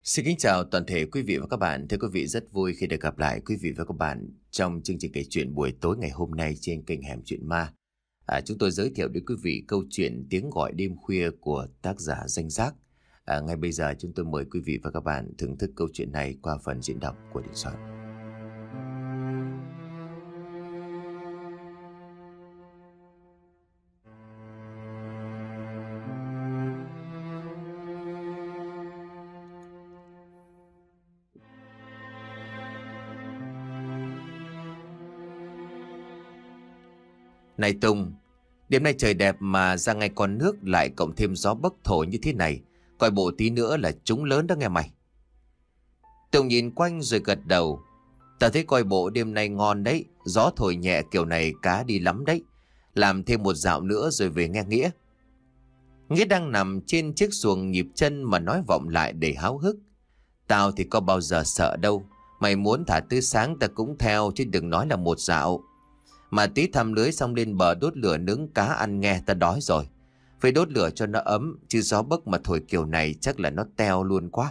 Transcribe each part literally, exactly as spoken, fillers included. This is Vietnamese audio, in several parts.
Xin kính chào toàn thể quý vị và các bạn. Thưa quý vị, rất vui khi được gặp lại quý vị và các bạn trong chương trình kể chuyện buổi tối ngày hôm nay trên kênh Hẻm Chuyện Ma. À, chúng tôi giới thiệu đến quý vị câu chuyện Tiếng Gọi Đêm Khuya của tác giả Danh Giác. À, ngay bây giờ chúng tôi mời quý vị và các bạn thưởng thức câu chuyện này qua phần diễn đọc của Đình Soạn. Này Tùng, đêm nay trời đẹp mà ra ngay con nước lại cộng thêm gió bấc thổi như thế này. Coi bộ tí nữa là trúng lớn đó nghe mày. Tùng nhìn quanh rồi gật đầu. Ta thấy coi bộ đêm nay ngon đấy. Gió thổi nhẹ kiểu này cá đi lắm đấy. Làm thêm một dạo nữa rồi về nghe Nghĩa. Nghĩa đang nằm trên chiếc xuồng nhịp chân mà nói vọng lại để háo hức. Tao thì có bao giờ sợ đâu. Mày muốn thả tới sáng ta cũng theo chứ đừng nói là một dạo. Mà tí thăm lưới xong lên bờ đốt lửa nướng cá ăn nghe, ta đói rồi. Phải đốt lửa cho nó ấm, chứ gió bấc mà thổi kiểu này chắc là nó teo luôn quá.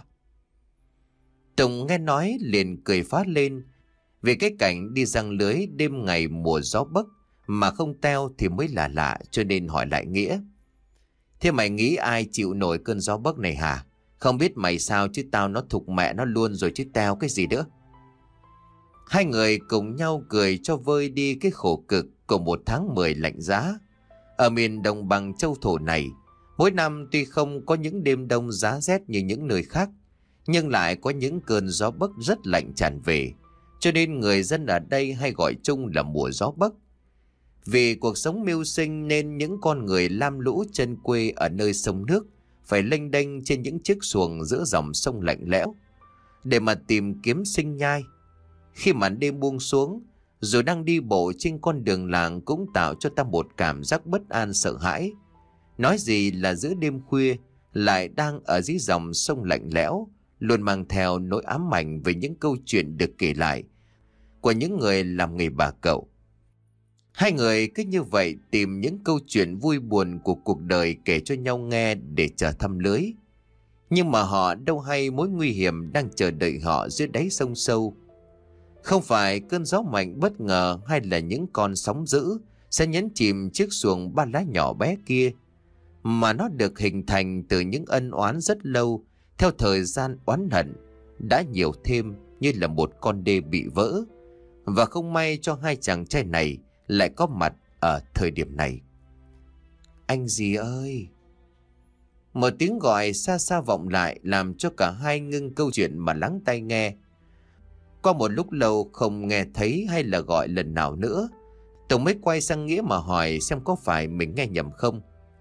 Tùng nghe nói liền cười phát lên. Vì cái cảnh đi giăng lưới đêm ngày mùa gió bấc mà không teo thì mới là lạ, cho nên hỏi lại Nghĩa. Thế mày nghĩ ai chịu nổi cơn gió bấc này hả? Không biết mày sao chứ tao nó thục mẹ nó luôn rồi chứ teo cái gì nữa. Hai người cùng nhau cười cho vơi đi cái khổ cực của một tháng mười lạnh giá. Ở miền đồng bằng châu thổ này, mỗi năm tuy không có những đêm đông giá rét như những nơi khác, nhưng lại có những cơn gió bấc rất lạnh tràn về, cho nên người dân ở đây hay gọi chung là mùa gió bấc. Vì cuộc sống mưu sinh nên những con người lam lũ chân quê ở nơi sông nước phải lênh đênh trên những chiếc xuồng giữa dòng sông lạnh lẽo để mà tìm kiếm sinh nhai. Khi màn đêm buông xuống, rồi đang đi bộ trên con đường làng cũng tạo cho ta một cảm giác bất an sợ hãi. Nói gì là giữa đêm khuya, lại đang ở dưới dòng sông lạnh lẽo, luôn mang theo nỗi ám ảnh về những câu chuyện được kể lại của những người làm nghề bà cậu. Hai người cứ như vậy tìm những câu chuyện vui buồn của cuộc đời kể cho nhau nghe để chờ thăm lưới. Nhưng mà họ đâu hay mối nguy hiểm đang chờ đợi họ dưới đáy sông sâu. Không phải cơn gió mạnh bất ngờ hay là những con sóng dữ sẽ nhấn chìm chiếc xuồng ba lá nhỏ bé kia, mà nó được hình thành từ những ân oán rất lâu theo thời gian oán hận đã nhiều thêm như là một con đê bị vỡ. Và không may cho hai chàng trai này lại có mặt ở thời điểm này. Anh gì ơi! Một tiếng gọi xa xa vọng lại làm cho cả hai ngưng câu chuyện mà lắng tai nghe. Qua một lúc lâu không nghe thấy hay là gọi lần nào nữa, Tùng mới quay sang Nghĩa mà hỏi xem có phải mình nghe nhầm không.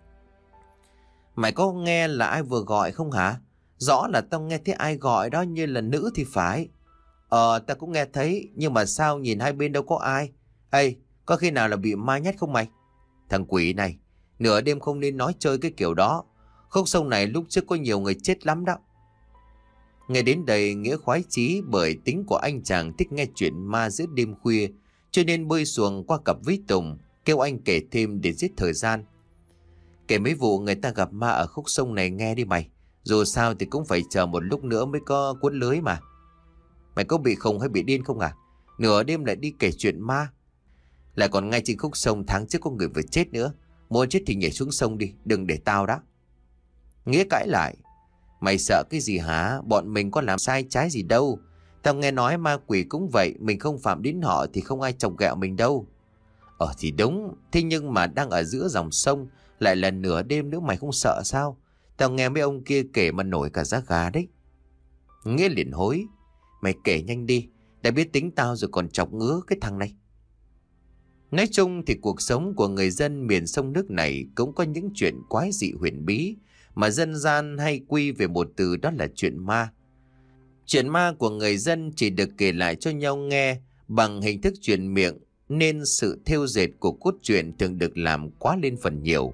Mày có nghe là ai vừa gọi không hả? Rõ là tao nghe thấy ai gọi đó, như là nữ thì phải. Ờ, tao cũng nghe thấy, nhưng mà sao nhìn hai bên đâu có ai. Ê, có khi nào là bị ma nhét không mày? Thằng quỷ này, nửa đêm không nên nói chơi cái kiểu đó. Khúc sông này lúc trước có nhiều người chết lắm đó. Nghe đến đây Nghĩa khoái chí, bởi tính của anh chàng thích nghe chuyện ma giữa đêm khuya, cho nên bơi xuồng qua cặp với Tùng, kêu anh kể thêm để giết thời gian. Kể mấy vụ người ta gặp ma ở khúc sông này nghe đi mày. Dù sao thì cũng phải chờ một lúc nữa mới có cuốn lưới mà. Mày có bị khùng hay bị điên không à? Nửa đêm lại đi kể chuyện ma. Lại còn ngay trên khúc sông tháng trước có người vừa chết nữa. Muốn chết thì nhảy xuống sông đi, đừng để tao đó. Nghĩa cãi lại. Mày sợ cái gì hả? Bọn mình có làm sai trái gì đâu. Tao nghe nói ma quỷ cũng vậy, mình không phạm đến họ thì không ai chọc ghẹo mình đâu. Ờ thì đúng, thế nhưng mà đang ở giữa dòng sông, lại là nửa đêm nữa, mày không sợ sao? Tao nghe mấy ông kia kể mà nổi cả da gà đấy. Nghĩa liền hối. Mày kể nhanh đi, đã biết tính tao rồi còn chọc ngứa cái thằng này. Nói chung thì cuộc sống của người dân miền sông nước này cũng có những chuyện quái dị huyền bí, mà dân gian hay quy về một từ, đó là chuyện ma. Chuyện ma của người dân chỉ được kể lại cho nhau nghe bằng hình thức truyền miệng, nên sự thêu dệt của cốt truyện thường được làm quá lên phần nhiều.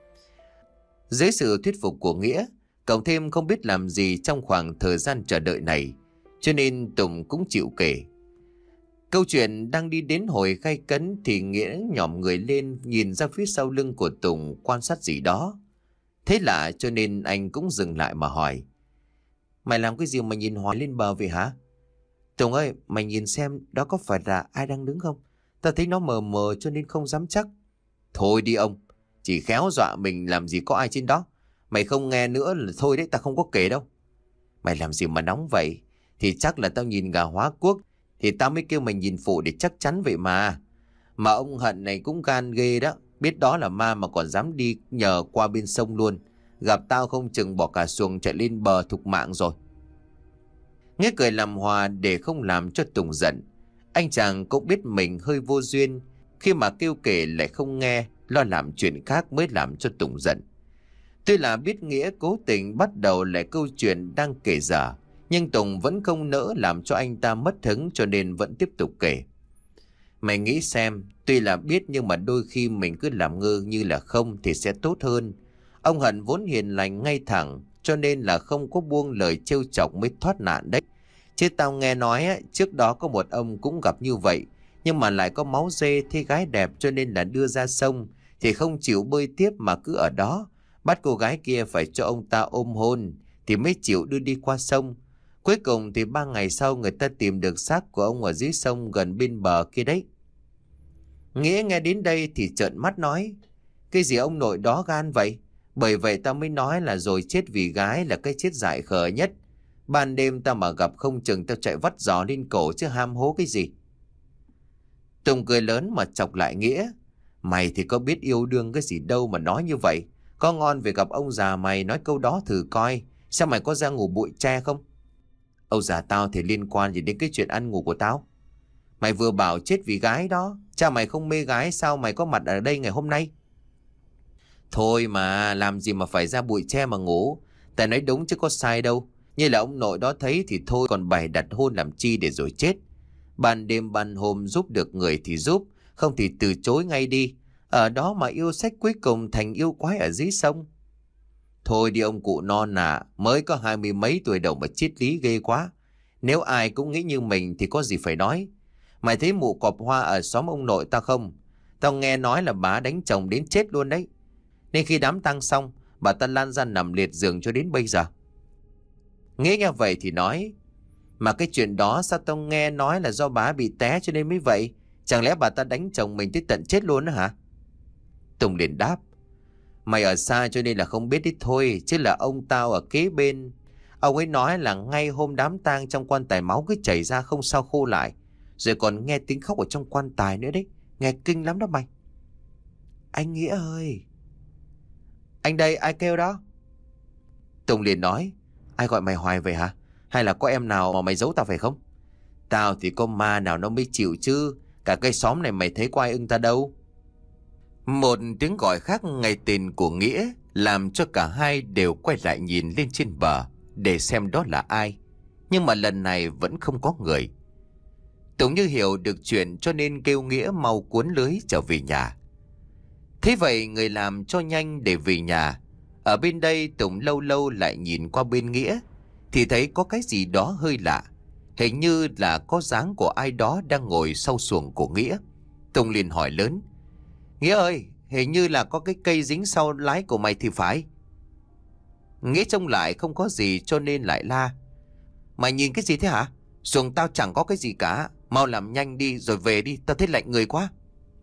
Dưới sự thuyết phục của Nghĩa, cộng thêm không biết làm gì trong khoảng thời gian chờ đợi này, cho nên Tùng cũng chịu kể. Câu chuyện đang đi đến hồi gay cấn thì Nghĩa nhỏm người lên, nhìn ra phía sau lưng của Tùng quan sát gì đó. Thế lạ cho nên anh cũng dừng lại mà hỏi. Mày làm cái gì mà nhìn hoài lên bờ vậy hả? Tùng ơi, mày nhìn xem đó có phải là ai đang đứng không? Tao thấy nó mờ mờ cho nên không dám chắc. Thôi đi ông, chỉ khéo dọa mình làm gì có ai trên đó. Mày không nghe nữa là thôi đấy, tao không có kể đâu. Mày làm gì mà nóng vậy? Thì chắc là tao nhìn gà hóa quốc, thì tao mới kêu mày nhìn phụ để chắc chắn vậy mà. Mà ông Hận này cũng gan ghê đó, biết đó là ma mà còn dám đi nhờ qua bên sông luôn. Gặp tao không chừng bỏ cả xuồng chạy lên bờ thục mạng rồi. Nghĩa cười làm hòa để không làm cho Tùng giận. Anh chàng cũng biết mình hơi vô duyên, khi mà kêu kể lại không nghe, lo làm chuyện khác mới làm cho Tùng giận. Tuy là biết Nghĩa cố tình bắt đầu lại câu chuyện đang kể dở, nhưng Tùng vẫn không nỡ làm cho anh ta mất hứng, cho nên vẫn tiếp tục kể. Mày nghĩ xem, tuy là biết nhưng mà đôi khi mình cứ làm ngơ như là không thì sẽ tốt hơn. Ông Hận vốn hiền lành ngay thẳng, cho nên là không có buông lời trêu chọc mới thoát nạn đấy. Chứ tao nghe nói á, trước đó có một ông cũng gặp như vậy, nhưng mà lại có máu dê thấy gái đẹp cho nên là đưa ra sông, thì không chịu bơi tiếp mà cứ ở đó, bắt cô gái kia phải cho ông ta ôm hôn, thì mới chịu đưa đi qua sông. Cuối cùng thì ba ngày sau người ta tìm được xác của ông ở dưới sông gần bên bờ kia đấy. Nghĩa nghe đến đây thì trợn mắt nói, cái gì ông nội đó gan vậy? Bởi vậy tao mới nói là rồi chết vì gái là cái chết dại khờ nhất. Ban đêm tao mà gặp không chừng tao chạy vắt giò lên cổ chứ ham hố cái gì. Tùng cười lớn mà chọc lại Nghĩa. Mày thì có biết yêu đương cái gì đâu mà nói như vậy. Có ngon về gặp ông già mày nói câu đó thử coi. Sao mày có ra ngủ bụi tre không? Ông già tao thì liên quan gì đến cái chuyện ăn ngủ của tao? Mày vừa bảo chết vì gái đó. Cha mày không mê gái sao mày có mặt ở đây ngày hôm nay? Thôi mà làm gì mà phải ra bụi tre mà ngủ. Tại nói đúng chứ có sai đâu. Như là ông nội đó thấy thì thôi, còn bày đặt hôn làm chi để rồi chết. Ban đêm ban hôm giúp được người thì giúp, không thì từ chối ngay đi. Ở đó mà yêu sách cuối cùng thành yêu quái ở dưới sông. Thôi đi ông cụ non à, mới có hai mươi mấy tuổi đầu mà triết lý ghê quá. Nếu ai cũng nghĩ như mình thì có gì phải nói. Mày thấy mụ cọp hoa ở xóm ông nội tao không? Tao nghe nói là bà đánh chồng đến chết luôn đấy. Nên khi đám tang xong, bà ta lan ra nằm liệt giường cho đến bây giờ. Nghĩa nghe vậy thì nói, mà cái chuyện đó sao tao nghe nói là do bà bị té cho nên mới vậy? Chẳng lẽ bà ta đánh chồng mình tới tận chết luôn đó hả? Tùng liền đáp, mày ở xa cho nên là không biết ít thôi, chứ là ông tao ở kế bên. Ông ấy nói là ngay hôm đám tang trong quan tài máu cứ chảy ra không sao khô lại. Rồi còn nghe tiếng khóc ở trong quan tài nữa đấy. Nghe kinh lắm đó mày. Anh Nghĩa ơi! Anh đây, ai kêu đó? Tùng liền nói, ai gọi mày hoài vậy hả? Hay là có em nào mà mày giấu tao phải không? Tao thì có ma nào nó mới chịu chứ. Cả cái xóm này mày thấy có ai ưng ta đâu. Một tiếng gọi khác ngay tên của Nghĩa làm cho cả hai đều quay lại nhìn lên trên bờ để xem đó là ai. Nhưng mà lần này vẫn không có người. Tùng như hiểu được chuyện cho nên kêu Nghĩa mau cuốn lưới trở về nhà. Thế vậy người làm cho nhanh để về nhà. Ở bên đây Tùng lâu lâu lại nhìn qua bên Nghĩa thì thấy có cái gì đó hơi lạ. Hình như là có dáng của ai đó đang ngồi sau xuồng của Nghĩa. Tùng liền hỏi lớn, Nghĩa ơi, hình như là có cái cây dính sau lái của mày thì phải. Nghĩa trông lại không có gì cho nên lại la, mày nhìn cái gì thế hả? Xuồng tao chẳng có cái gì cả. Mau làm nhanh đi rồi về đi, tao thấy lạnh người quá.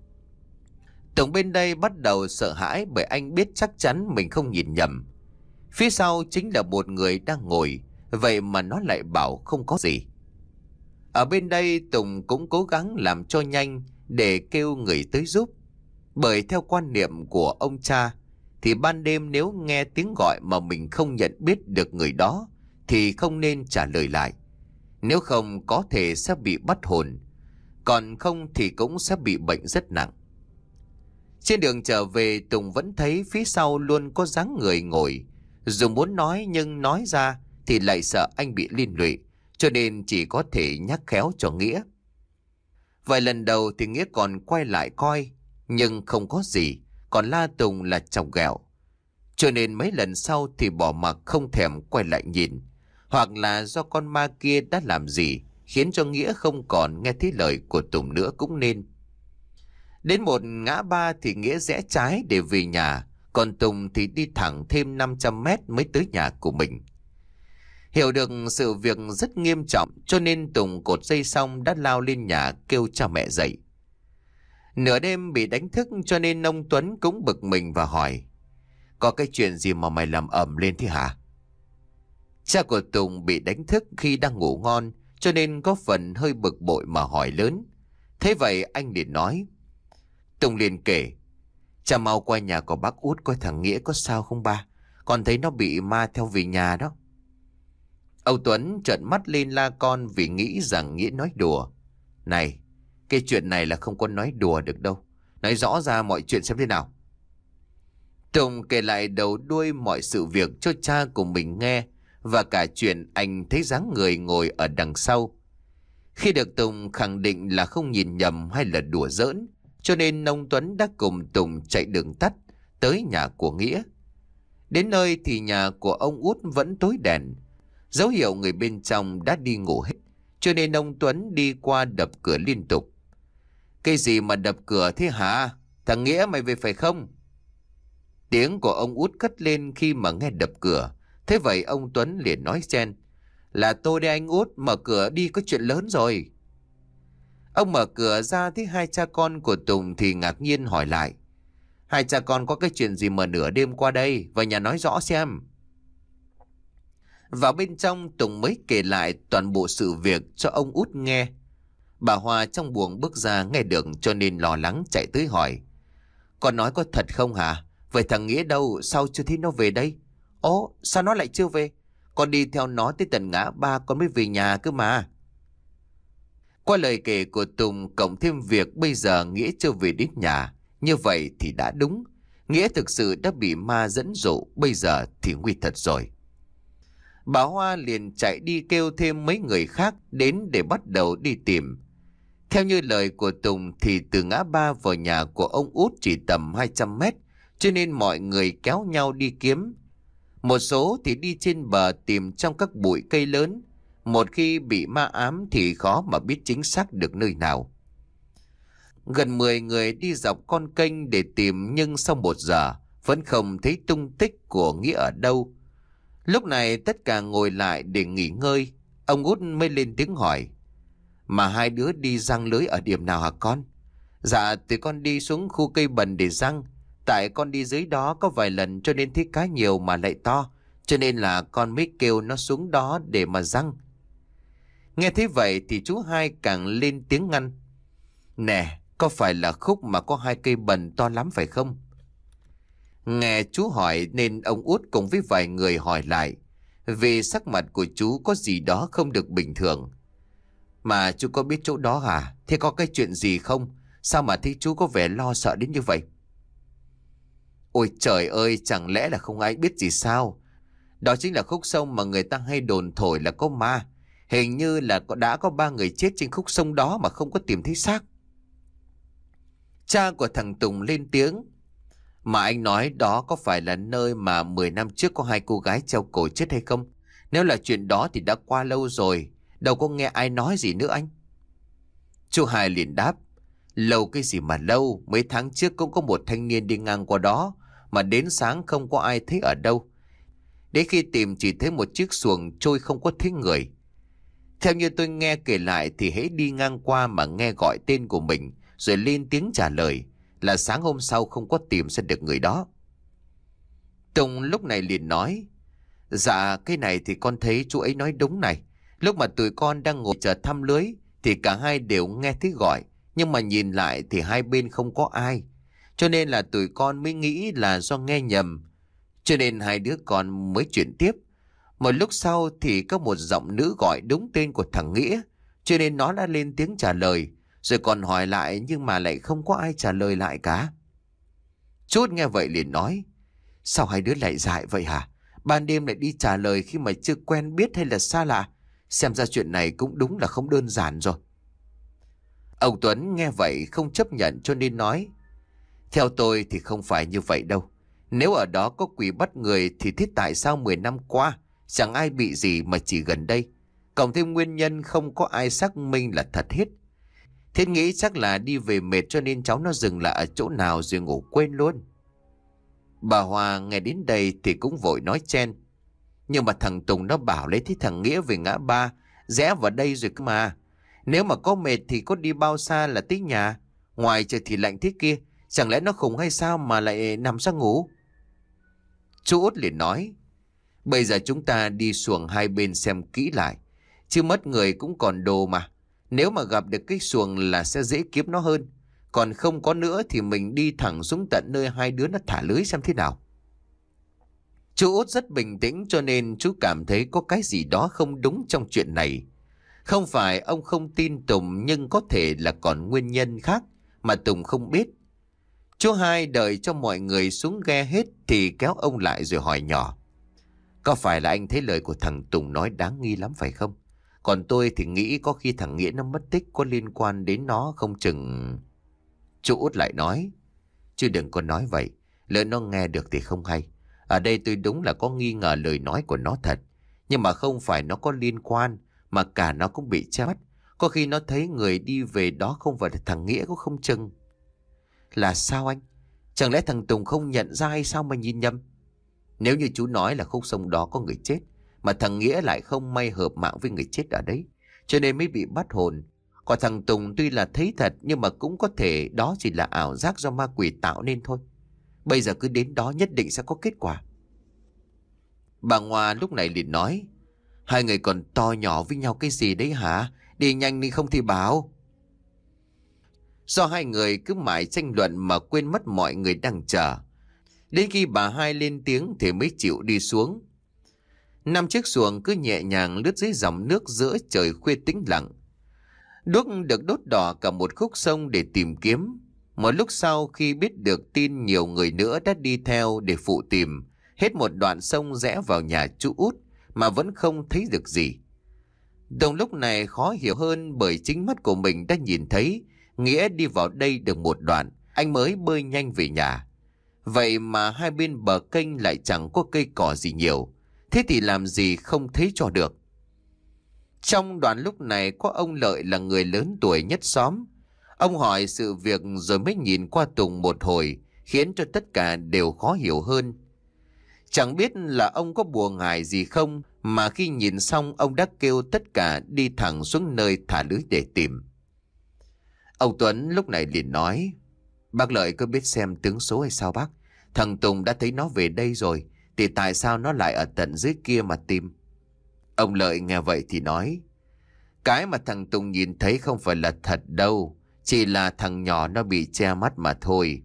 Tùng bên đây bắt đầu sợ hãi bởi anh biết chắc chắn mình không nhìn nhầm. Phía sau chính là một người đang ngồi, vậy mà nó lại bảo không có gì. Ở bên đây Tùng cũng cố gắng làm cho nhanh để kêu người tới giúp. Bởi theo quan niệm của ông cha thì ban đêm nếu nghe tiếng gọi mà mình không nhận biết được người đó thì không nên trả lời lại. Nếu không có thể sẽ bị bắt hồn, còn không thì cũng sẽ bị bệnh rất nặng. Trên đường trở về Tùng vẫn thấy phía sau luôn có dáng người ngồi. Dù muốn nói nhưng nói ra thì lại sợ anh bị liên lụy, cho nên chỉ có thể nhắc khéo cho Nghĩa. Vài lần đầu thì Nghĩa còn quay lại coi, nhưng không có gì, còn la Tùng là chọc ghẹo. Cho nên mấy lần sau thì bỏ mặc không thèm quay lại nhìn. Hoặc là do con ma kia đã làm gì khiến cho Nghĩa không còn nghe thấy lời của Tùng nữa cũng nên. Đến một ngã ba thì Nghĩa rẽ trái để về nhà, còn Tùng thì đi thẳng thêm năm trăm mét mới tới nhà của mình. Hiểu được sự việc rất nghiêm trọng cho nên Tùng cột dây xong đã lao lên nhà kêu cha mẹ dậy. Nửa đêm bị đánh thức cho nên ông Tuấn cũng bực mình và hỏi: có cái chuyện gì mà mày làm ầm lên thế hả? Cha của Tùng bị đánh thức khi đang ngủ ngon cho nên có phần hơi bực bội mà hỏi lớn. Thế vậy anh liền nói. Tùng liền kể: cha mau qua nhà của bác Út coi thằng Nghĩa có sao không ba. Con thấy nó bị ma theo về nhà đó. Ông Tuấn trợn mắt lên la con vì nghĩ rằng Nghĩa nói đùa. Này, cái chuyện này là không có nói đùa được đâu. Nói rõ ra mọi chuyện xem thế nào. Tùng kể lại đầu đuôi mọi sự việc cho cha của mình nghe, và cả chuyện anh thấy dáng người ngồi ở đằng sau. Khi được Tùng khẳng định là không nhìn nhầm hay là đùa giỡn, cho nên ông Tuấn đã cùng Tùng chạy đường tắt tới nhà của Nghĩa. Đến nơi thì nhà của ông Út vẫn tối đèn, dấu hiệu người bên trong đã đi ngủ hết, cho nên ông Tuấn đi qua đập cửa liên tục. Cái gì mà đập cửa thế hả? Thằng Nghĩa mày về phải không? Tiếng của ông Út cất lên khi mà nghe đập cửa. Thế vậy ông Tuấn liền nói xen: là tôi đây anh Út, mở cửa đi, có chuyện lớn rồi. Ông mở cửa ra thấy hai cha con của Tùng thì ngạc nhiên hỏi lại: hai cha con có cái chuyện gì mà nửa đêm qua đây, vào nhà nói rõ xem. Vào bên trong, Tùng mới kể lại toàn bộ sự việc cho ông Út nghe. Bà Hoa trong buồng bước ra nghe được cho nên lo lắng chạy tới hỏi: con nói có thật không hả? Vậy thằng Nghĩa đâu, sao chưa thấy nó về đây? Ồ, sao nó lại chưa về? Con đi theo nó tới tận ngã ba con mới về nhà cơ mà. Qua lời kể của Tùng cộng thêm việc bây giờ Nghĩa chưa về đến nhà, như vậy thì đã đúng. Nghĩa thực sự đã bị ma dẫn dụ, bây giờ thì nguy thật rồi. Bà Hoa liền chạy đi kêu thêm mấy người khác đến để bắt đầu đi tìm. Theo như lời của Tùng thì từ ngã ba vào nhà của ông Út chỉ tầm hai trăm mét, cho nên mọi người kéo nhau đi kiếm. Một số thì đi trên bờ tìm trong các bụi cây lớn. Một khi bị ma ám thì khó mà biết chính xác được nơi nào. Gần mười người đi dọc con kênh để tìm, nhưng sau một giờ vẫn không thấy tung tích của Nghĩa ở đâu. Lúc này tất cả ngồi lại để nghỉ ngơi. Ông Út mới lên tiếng hỏi: mà hai đứa đi giăng lưới ở điểm nào hả con? Dạ tụi con đi xuống khu cây bần để giăng. Tại con đi dưới đó có vài lần cho nên thấy cá nhiều mà lại to, cho nên là con mới kêu nó xuống đó để mà giăng. Nghe thấy vậy thì chú hai càng lên tiếng ngăn: nè, có phải là khúc mà có hai cây bần to lắm phải không? Nghe chú hỏi nên ông Út cùng với vài người hỏi lại, vì sắc mặt của chú có gì đó không được bình thường. Mà chú có biết chỗ đó hả? Thế có cái chuyện gì không? Sao mà thấy chú có vẻ lo sợ đến như vậy? Ôi trời ơi, chẳng lẽ là không ai biết gì sao? Đó chính là khúc sông mà người ta hay đồn thổi là có ma. Hình như là đã có ba người chết trên khúc sông đó mà không có tìm thấy xác. Cha của thằng Tùng lên tiếng: mà anh nói đó có phải là nơi mà mười năm trước có hai cô gái treo cổ chết hay không? Nếu là chuyện đó thì đã qua lâu rồi, đâu có nghe ai nói gì nữa anh. Chú Hai liền đáp: lâu cái gì mà lâu, mấy tháng trước cũng có một thanh niên đi ngang qua đó, mà đến sáng không có ai thấy ở đâu. Đến khi tìm chỉ thấy một chiếc xuồng trôi, không có thấy người. Theo như tôi nghe kể lại thì hễ đi ngang qua mà nghe gọi tên của mình rồi lên tiếng trả lời là sáng hôm sau không có tìm ra được người đó. Tùng lúc này liền nói: dạ cái này thì con thấy chú ấy nói đúng này. Lúc mà tụi con đang ngồi chờ thăm lưới thì cả hai đều nghe thấy gọi, nhưng mà nhìn lại thì hai bên không có ai, cho nên là tụi con mới nghĩ là do nghe nhầm, cho nên hai đứa con mới chuyển tiếp. Một lúc sau thì có một giọng nữ gọi đúng tên của thằng Nghĩa, cho nên nó đã lên tiếng trả lời, rồi còn hỏi lại nhưng mà lại không có ai trả lời lại cả. Chút nghe vậy liền nói: sao hai đứa lại dại vậy hả? Ban đêm lại đi trả lời khi mà chưa quen biết hay là xa lạ? Xem ra chuyện này cũng đúng là không đơn giản rồi. Ông Tuấn nghe vậy không chấp nhận cho nên nói: theo tôi thì không phải như vậy đâu. Nếu ở đó có quỷ bắt người thì thế tại sao mười năm qua chẳng ai bị gì mà chỉ gần đây? Cộng thêm nguyên nhân không có ai xác minh là thật hết. Thế nghĩ chắc là đi về mệt cho nên cháu nó dừng lại ở chỗ nào rồi ngủ quên luôn. Bà Hoa nghe đến đây thì cũng vội nói chen: Nhưng mà thằng Tùng nó bảo lấy thế thằng Nghĩa về ngã ba, rẽ vào đây rồi cơ mà. Nếu mà có mệt thì có đi bao xa là tới nhà. Ngoài trời thì lạnh thế kia, chẳng lẽ nó khùng hay sao mà lại nằm ra ngủ? Chú Út liền nói, bây giờ chúng ta đi xuồng hai bên xem kỹ lại. Chứ mất người cũng còn đồ mà. Nếu mà gặp được cái xuồng là sẽ dễ kiếm nó hơn. Còn không có nữa thì mình đi thẳng xuống tận nơi hai đứa nó thả lưới xem thế nào. Chú Út rất bình tĩnh cho nên chú cảm thấy có cái gì đó không đúng trong chuyện này. Không phải ông không tin Tùng, nhưng có thể là còn nguyên nhân khác mà Tùng không biết. Chú Hai đợi cho mọi người xuống ghe hết thì kéo ông lại rồi hỏi nhỏ, có phải là anh thấy lời của thằng Tùng nói đáng nghi lắm phải không? Còn tôi thì nghĩ có khi thằng Nghĩa nó mất tích có liên quan đến nó không chừng. Chú Út lại nói, chứ đừng có nói vậy, lỡ nó nghe được thì không hay. Ở đây tôi đúng là có nghi ngờ lời nói của nó thật. Nhưng mà không phải nó có liên quan, mà cả nó cũng bị che mắt. Có khi nó thấy người đi về đó không phải là thằng Nghĩa cũng không chừng. Là sao anh? Chẳng lẽ thằng Tùng không nhận ra hay sao mà nhìn nhầm? Nếu như chú nói là khúc sông đó có người chết, mà thằng Nghĩa lại không may hợp mạng với người chết ở đấy, cho nên mới bị bắt hồn. Còn thằng Tùng tuy là thấy thật, nhưng mà cũng có thể đó chỉ là ảo giác do ma quỷ tạo nên thôi. Bây giờ cứ đến đó nhất định sẽ có kết quả. Bà Ngoa lúc này liền nói, hai người còn to nhỏ với nhau cái gì đấy hả? Đi nhanh đi không thì bảo. Do hai người cứ mãi tranh luận mà quên mất mọi người đang chờ. Đến khi bà Hai lên tiếng thì mới chịu đi xuống. Năm chiếc xuồng cứ nhẹ nhàng lướt dưới dòng nước giữa trời khuya tĩnh lặng. Đuốc được đốt đỏ cả một khúc sông để tìm kiếm. Một lúc sau khi biết được tin nhiều người nữa đã đi theo để phụ tìm, hết một đoạn sông rẽ vào nhà chú Út mà vẫn không thấy được gì. Đồng lúc này khó hiểu hơn bởi chính mắt của mình đã nhìn thấy Nghĩa đi vào đây được một đoạn, anh mới bơi nhanh về nhà. Vậy mà hai bên bờ kênh lại chẳng có cây cỏ gì nhiều, thế thì làm gì không thấy cho được. Trong đoạn lúc này có ông Lợi là người lớn tuổi nhất xóm. Ông hỏi sự việc rồi mới nhìn qua Tùng một hồi, khiến cho tất cả đều khó hiểu hơn. Chẳng biết là ông có bùa ngải gì không, mà khi nhìn xong ông đã kêu tất cả đi thẳng xuống nơi thả lưới để tìm. Ông Tuấn lúc này liền nói, bác Lợi có biết xem tướng số hay sao bác? Thằng Tùng đã thấy nó về đây rồi, thì tại sao nó lại ở tận dưới kia mà tìm? Ông Lợi nghe vậy thì nói, cái mà thằng Tùng nhìn thấy không phải là thật đâu, chỉ là thằng nhỏ nó bị che mắt mà thôi.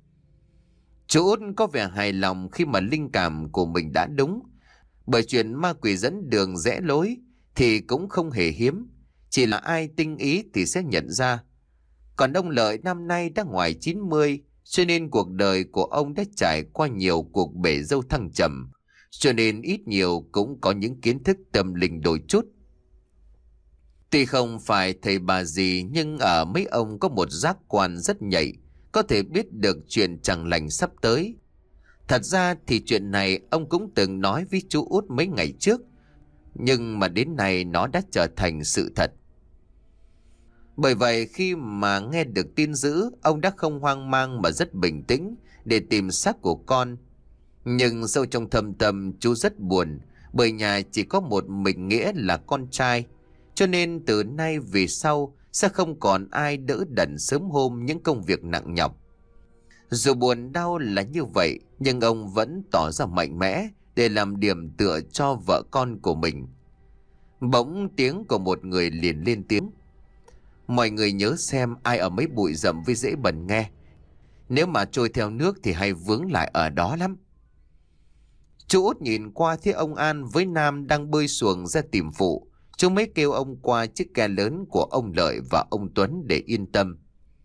Chú Út có vẻ hài lòng khi mà linh cảm của mình đã đúng. Bởi chuyện ma quỷ dẫn đường rẽ lối thì cũng không hề hiếm, chỉ là ai tinh ý thì sẽ nhận ra. Còn ông Lợi năm nay đã ngoài chín mươi, cho nên cuộc đời của ông đã trải qua nhiều cuộc bể dâu thăng trầm, cho nên ít nhiều cũng có những kiến thức tâm linh đôi chút. Tuy không phải thầy bà gì, nhưng ở mấy ông có một giác quan rất nhạy, có thể biết được chuyện chẳng lành sắp tới. Thật ra thì chuyện này ông cũng từng nói với chú Út mấy ngày trước, nhưng mà đến nay nó đã trở thành sự thật. Bởi vậy khi mà nghe được tin dữ, ông đã không hoang mang mà rất bình tĩnh để tìm xác của con. Nhưng sâu trong thâm tâm chú rất buồn, bởi nhà chỉ có một mình Nghĩa là con trai, cho nên từ nay về sau sẽ không còn ai đỡ đần sớm hôm những công việc nặng nhọc. Dù buồn đau là như vậy, nhưng ông vẫn tỏ ra mạnh mẽ để làm điểm tựa cho vợ con của mình. Bỗng tiếng của một người liền lên tiếng, mọi người nhớ xem ai ở mấy bụi rậm với rễ bần nghe. Nếu mà trôi theo nước thì hay vướng lại ở đó lắm. Chú Út nhìn qua thấy ông An với Nam đang bơi xuồng ra tìm phụ. Chú mới kêu ông qua chiếc ghe lớn của ông Lợi và ông Tuấn để yên tâm.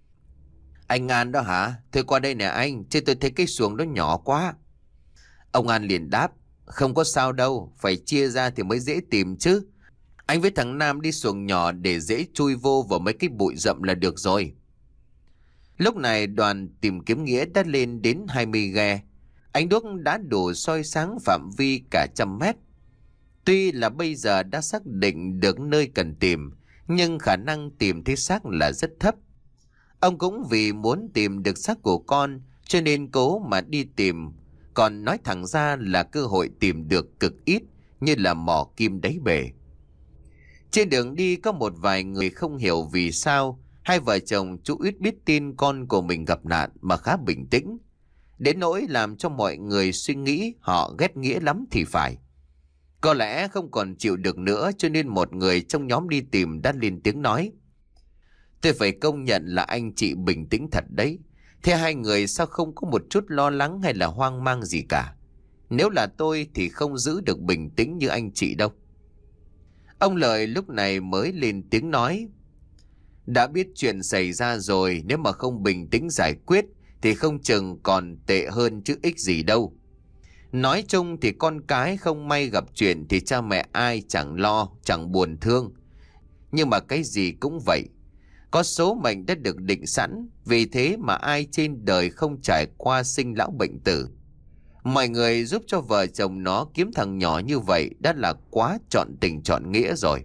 Anh An đó hả? Thôi qua đây nè anh, chứ tôi thấy cái xuồng đó nhỏ quá. Ông An liền đáp, không có sao đâu, phải chia ra thì mới dễ tìm chứ. Anh với thằng Nam đi xuồng nhỏ để dễ chui vô vào mấy cái bụi rậm là được rồi. Lúc này đoàn tìm kiếm Nghĩa đã lên đến hai mươi ghe. Ánh đuốc đã đủ soi sáng phạm vi cả trăm mét. Tuy là bây giờ đã xác định được nơi cần tìm, nhưng khả năng tìm thấy xác là rất thấp. Ông cũng vì muốn tìm được xác của con cho nên cố mà đi tìm. Còn nói thẳng ra là cơ hội tìm được cực ít, như là mỏ kim đáy bể. Trên đường đi có một vài người không hiểu vì sao hai vợ chồng chú Út biết tin con của mình gặp nạn mà khá bình tĩnh, đến nỗi làm cho mọi người suy nghĩ họ ghét Nghĩa lắm thì phải. Có lẽ không còn chịu được nữa cho nên một người trong nhóm đi tìm đã lên tiếng nói: "Tôi phải công nhận là anh chị bình tĩnh thật đấy. Thế hai người sao không có một chút lo lắng hay là hoang mang gì cả? Nếu là tôi thì không giữ được bình tĩnh như anh chị đâu." Ông Lợi lúc này mới lên tiếng nói: "Đã biết chuyện xảy ra rồi, nếu mà không bình tĩnh giải quyết thì không chừng còn tệ hơn chứ ích gì đâu. Nói chung thì con cái không may gặp chuyện thì cha mẹ ai chẳng lo, chẳng buồn thương. Nhưng mà cái gì cũng vậy. Có số mệnh đã được định sẵn, vì thế mà ai trên đời không trải qua sinh lão bệnh tử. Mọi người giúp cho vợ chồng nó kiếm thằng nhỏ như vậy đã là quá trọn tình trọn nghĩa rồi."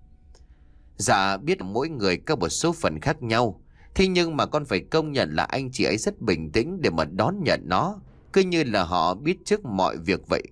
"Dạ biết mỗi người có một số phận khác nhau. Thế nhưng mà con phải công nhận là anh chị ấy rất bình tĩnh để mà đón nhận nó, cứ như là họ biết trước mọi việc vậy."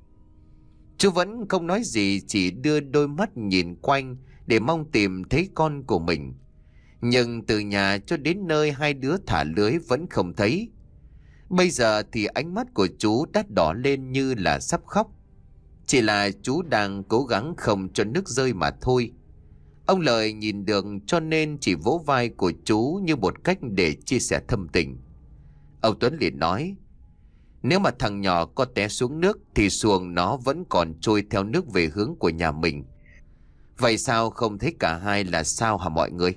Chú vẫn không nói gì, chỉ đưa đôi mắt nhìn quanh để mong tìm thấy con của mình. Nhưng từ nhà cho đến nơi hai đứa thả lưới vẫn không thấy. Bây giờ thì ánh mắt của chú đã đỏ lên như là sắp khóc. Chỉ là chú đang cố gắng không cho nước rơi mà thôi. Ông Lợi nhìn được cho nên chỉ vỗ vai của chú như một cách để chia sẻ thâm tình. Ông Tuấn liền nói: "Nếu mà thằng nhỏ có té xuống nước thì xuồng nó vẫn còn trôi theo nước về hướng của nhà mình. Vậy sao không thấy cả hai là sao hả mọi người?"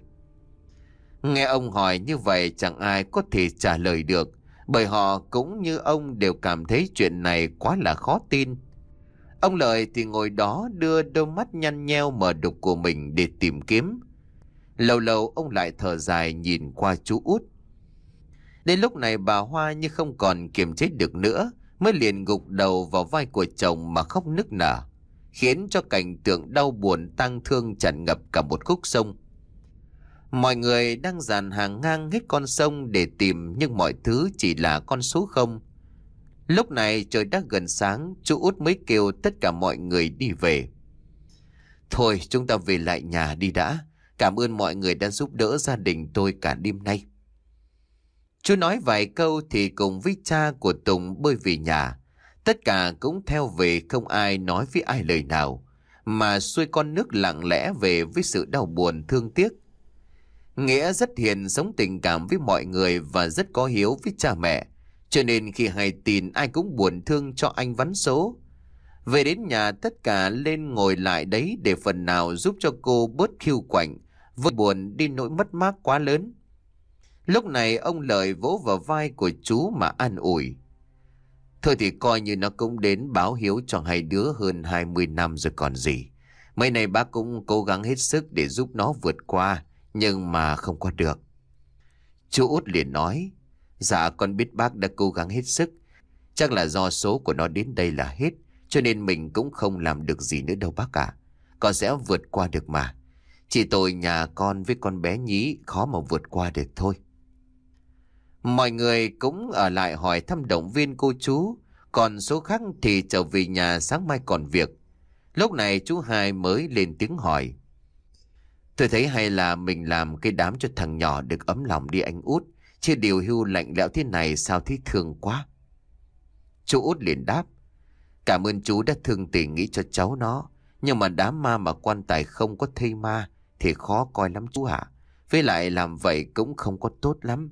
Nghe ông hỏi như vậy chẳng ai có thể trả lời được, bởi họ cũng như ông đều cảm thấy chuyện này quá là khó tin. Ông Lợi thì ngồi đó đưa đôi mắt nhăn nheo mờ đục của mình để tìm kiếm. Lâu lâu ông lại thở dài nhìn qua chú Út. Đến lúc này bà Hoa như không còn kiềm chế được nữa, mới liền gục đầu vào vai của chồng mà khóc nức nở, khiến cho cảnh tượng đau buồn tang thương tràn ngập cả một khúc sông. Mọi người đang dàn hàng ngang hết con sông để tìm, nhưng mọi thứ chỉ là con số không. Lúc này trời đã gần sáng, chú Út mới kêu tất cả mọi người đi về. "Thôi chúng ta về lại nhà đi đã. Cảm ơn mọi người đã giúp đỡ gia đình tôi cả đêm nay." Chú nói vài câu thì cùng với cha của Tùng bơi về nhà. Tất cả cũng theo về, không ai nói với ai lời nào, mà xuôi con nước lặng lẽ về với sự đau buồn thương tiếc. Nghĩa rất hiền, sống tình cảm với mọi người và rất có hiếu với cha mẹ, cho nên khi hay tin ai cũng buồn thương cho anh vắn số. Về đến nhà tất cả lên ngồi lại đấy để phần nào giúp cho cô bớt khiêu quạnh, với buồn đi nỗi mất mát quá lớn. Lúc này ông Lợi vỗ vào vai của chú mà an ủi: "Thôi thì coi như nó cũng đến báo hiếu cho hai đứa hơn hai mươi năm rồi còn gì. Mấy nay bác cũng cố gắng hết sức để giúp nó vượt qua, nhưng mà không qua được." Chú Út liền nói: "Dạ con biết bác đã cố gắng hết sức. Chắc là do số của nó đến đây là hết, cho nên mình cũng không làm được gì nữa đâu bác ạ. Con sẽ vượt qua được mà. Chỉ tội nhà con với con bé Nhí khó mà vượt qua được thôi." Mọi người cũng ở lại hỏi thăm động viên cô chú, còn số khác thì trở về nhà, sáng mai còn việc. Lúc này chú Hai mới lên tiếng hỏi: "Tôi thấy hay là mình làm cái đám cho thằng nhỏ được ấm lòng đi anh Út, chứ điều hưu lạnh lẽo thế này sao thấy thương quá." Chú Út liền đáp: "Cảm ơn chú đã thương tình nghĩ cho cháu nó, nhưng mà đám ma mà quan tài không có thây ma thì khó coi lắm chú ạ. Với lại làm vậy cũng không có tốt lắm."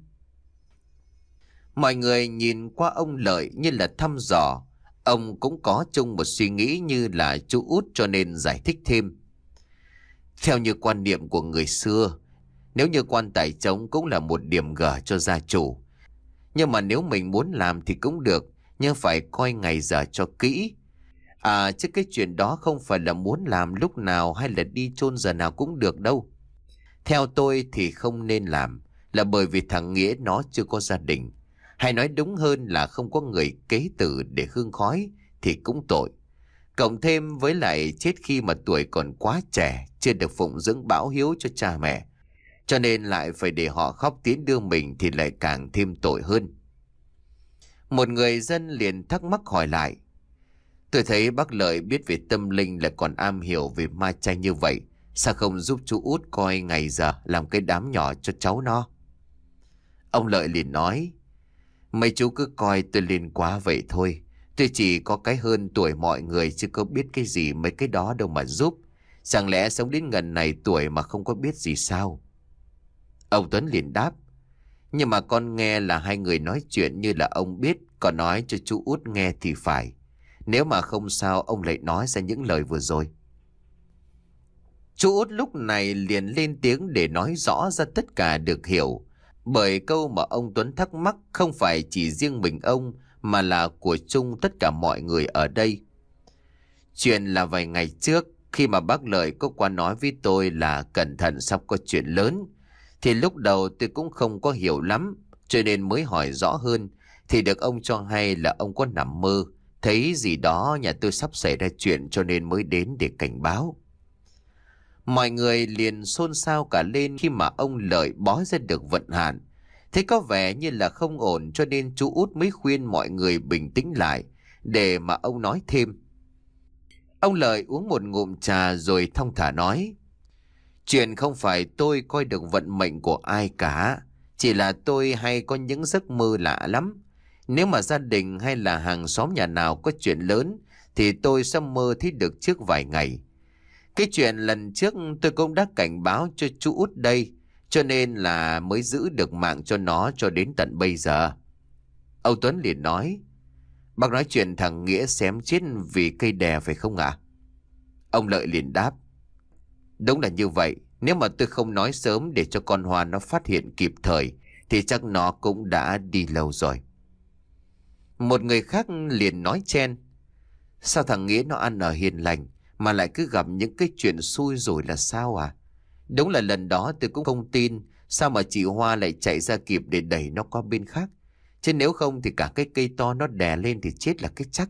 Mọi người nhìn qua ông Lợi như là thăm dò. Ông cũng có chung một suy nghĩ như là chú Út cho nên giải thích thêm: "Theo như quan niệm của người xưa, nếu như quan tài trống cũng là một điểm gở cho gia chủ. Nhưng mà nếu mình muốn làm thì cũng được, nhưng phải coi ngày giờ cho kỹ. À chứ cái chuyện đó không phải là muốn làm lúc nào hay là đi chôn giờ nào cũng được đâu. Theo tôi thì không nên làm, là bởi vì thằng Nghĩa nó chưa có gia đình. Hay nói đúng hơn là không có người kế tử để hương khói thì cũng tội. Cộng thêm với lại chết khi mà tuổi còn quá trẻ, chưa được phụng dưỡng báo hiếu cho cha mẹ. Cho nên lại phải để họ khóc tiến đưa mình thì lại càng thêm tội hơn." Một người dân liền thắc mắc hỏi lại: Tôi thấy bác Lợi biết về tâm linh lại còn am hiểu về ma chay như vậy. Sao không giúp chú út coi ngày giờ làm cái đám nhỏ cho cháu nó? Ông Lợi liền nói, mấy chú cứ coi tôi lên quá vậy thôi. Tôi chỉ có cái hơn tuổi mọi người chứ có biết cái gì mấy cái đó đâu mà giúp. Chẳng lẽ sống đến gần này tuổi mà không có biết gì sao? Ông Tuấn liền đáp, nhưng mà con nghe là hai người nói chuyện như là ông biết, còn nói cho chú út nghe thì phải. Nếu mà không sao ông lại nói ra những lời vừa rồi. Chú út lúc này liền lên tiếng để nói rõ ra tất cả được hiểu. Bởi câu mà ông Tuấn thắc mắc không phải chỉ riêng mình ông mà là của chung tất cả mọi người ở đây. Chuyện là vài ngày trước khi mà bác Lợi có qua nói với tôi là cẩn thận sắp có chuyện lớn. Thì lúc đầu tôi cũng không có hiểu lắm, cho nên mới hỏi rõ hơn. Thì được ông cho hay là ông có nằm mơ, thấy gì đó nhà tôi sắp xảy ra chuyện cho nên mới đến để cảnh báo. Mọi người liền xôn xao cả lên khi mà ông Lợi bói ra được vận hạn. Thế có vẻ như là không ổn cho nên chú út mới khuyên mọi người bình tĩnh lại để mà ông nói thêm. Ông Lợi uống một ngụm trà rồi thong thả nói, chuyện không phải tôi coi được vận mệnh của ai cả, chỉ là tôi hay có những giấc mơ lạ lắm. Nếu mà gia đình hay là hàng xóm nhà nào có chuyện lớn thì tôi sẽ mơ thấy được trước vài ngày. Cái chuyện lần trước tôi cũng đã cảnh báo cho chú út đây, cho nên là mới giữ được mạng cho nó cho đến tận bây giờ. Ông Tuấn liền nói, bác nói chuyện thằng Nghĩa xém chết vì cây đè phải không ạ? Ông Lợi liền đáp, đúng là như vậy. Nếu mà tôi không nói sớm để cho con Hoa nó phát hiện kịp thời thì chắc nó cũng đã đi lâu rồi. Một người khác liền nói chen, sao thằng Nghĩa nó ăn ở hiền lành mà lại cứ gặp những cái chuyện xui rồi là sao à? Đúng là lần đó tôi cũng không tin, sao mà chị Hoa lại chạy ra kịp để đẩy nó qua bên khác. Chứ nếu không thì cả cái cây to nó đè lên thì chết là cái chắc.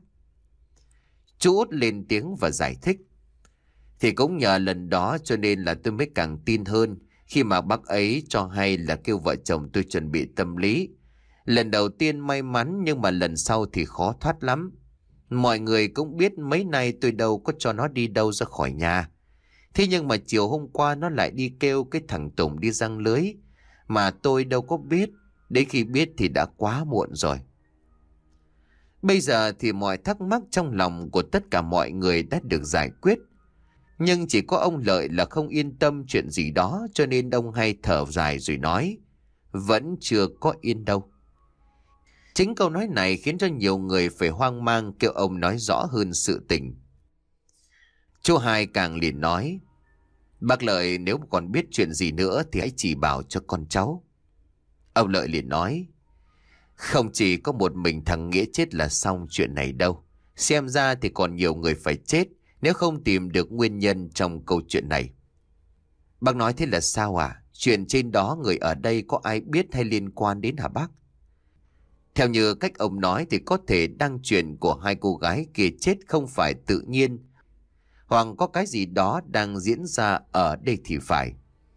Chú út lên tiếng và giải thích. Thì cũng nhờ lần đó cho nên là tôi mới càng tin hơn khi mà bác ấy cho hay là kêu vợ chồng tôi chuẩn bị tâm lý. Lần đầu tiên may mắn nhưng mà lần sau thì khó thoát lắm. Mọi người cũng biết mấy nay tôi đâu có cho nó đi đâu ra khỏi nhà. Thế nhưng mà chiều hôm qua nó lại đi kêu cái thằng Tùng đi giăng lưới. Mà tôi đâu có biết. Đến khi biết thì đã quá muộn rồi. Bây giờ thì mọi thắc mắc trong lòng của tất cả mọi người đã được giải quyết. Nhưng chỉ có ông Lợi là không yên tâm chuyện gì đó cho nên ông hay thở dài rồi nói, vẫn chưa có yên đâu. Chính câu nói này khiến cho nhiều người phải hoang mang kêu ông nói rõ hơn sự tình. Chú Hai càng liền nói, bác Lợi nếu còn biết chuyện gì nữa thì hãy chỉ bảo cho con cháu. Ông Lợi liền nói, không chỉ có một mình thằng Nghĩa chết là xong chuyện này đâu. Xem ra thì còn nhiều người phải chết nếu không tìm được nguyên nhân trong câu chuyện này. Bác nói thế là sao à? Chuyện trên đó người ở đây có ai biết hay liên quan đến hả bác? Theo như cách ông nói thì có thể đăng chuyện của hai cô gái kia chết không phải tự nhiên, hoặc có cái gì đó đang diễn ra ở đây thì phải.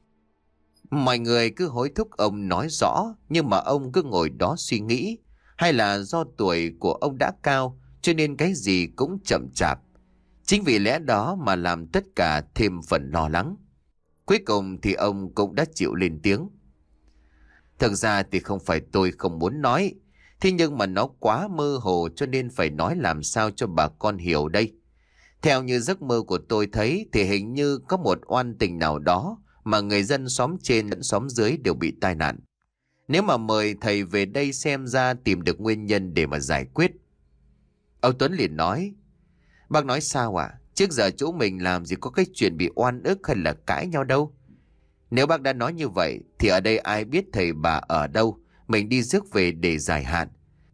Mọi người cứ hối thúc ông nói rõ, nhưng mà ông cứ ngồi đó suy nghĩ, hay là do tuổi của ông đã cao cho nên cái gì cũng chậm chạp. Chính vì lẽ đó mà làm tất cả thêm phần lo lắng. Cuối cùng thì ông cũng đã chịu lên tiếng. Thực ra thì không phải tôi không muốn nói, thế nhưng mà nó quá mơ hồ cho nên phải nói làm sao cho bà con hiểu đây. Theo như giấc mơ của tôi thấy thì hình như có một oan tình nào đó mà người dân xóm trên lẫn xóm dưới đều bị tai nạn. Nếu mà mời thầy về đây xem ra tìm được nguyên nhân để mà giải quyết. Ông Tuấn liền nói, bác nói sao ạ? À? Trước giờ chỗ mình làm gì có cái chuyện bị oan ức hay là cãi nhau đâu. Nếu bác đã nói như vậy thì ở đây ai biết thầy bà ở đâu, mình đi rước về để giải hạn.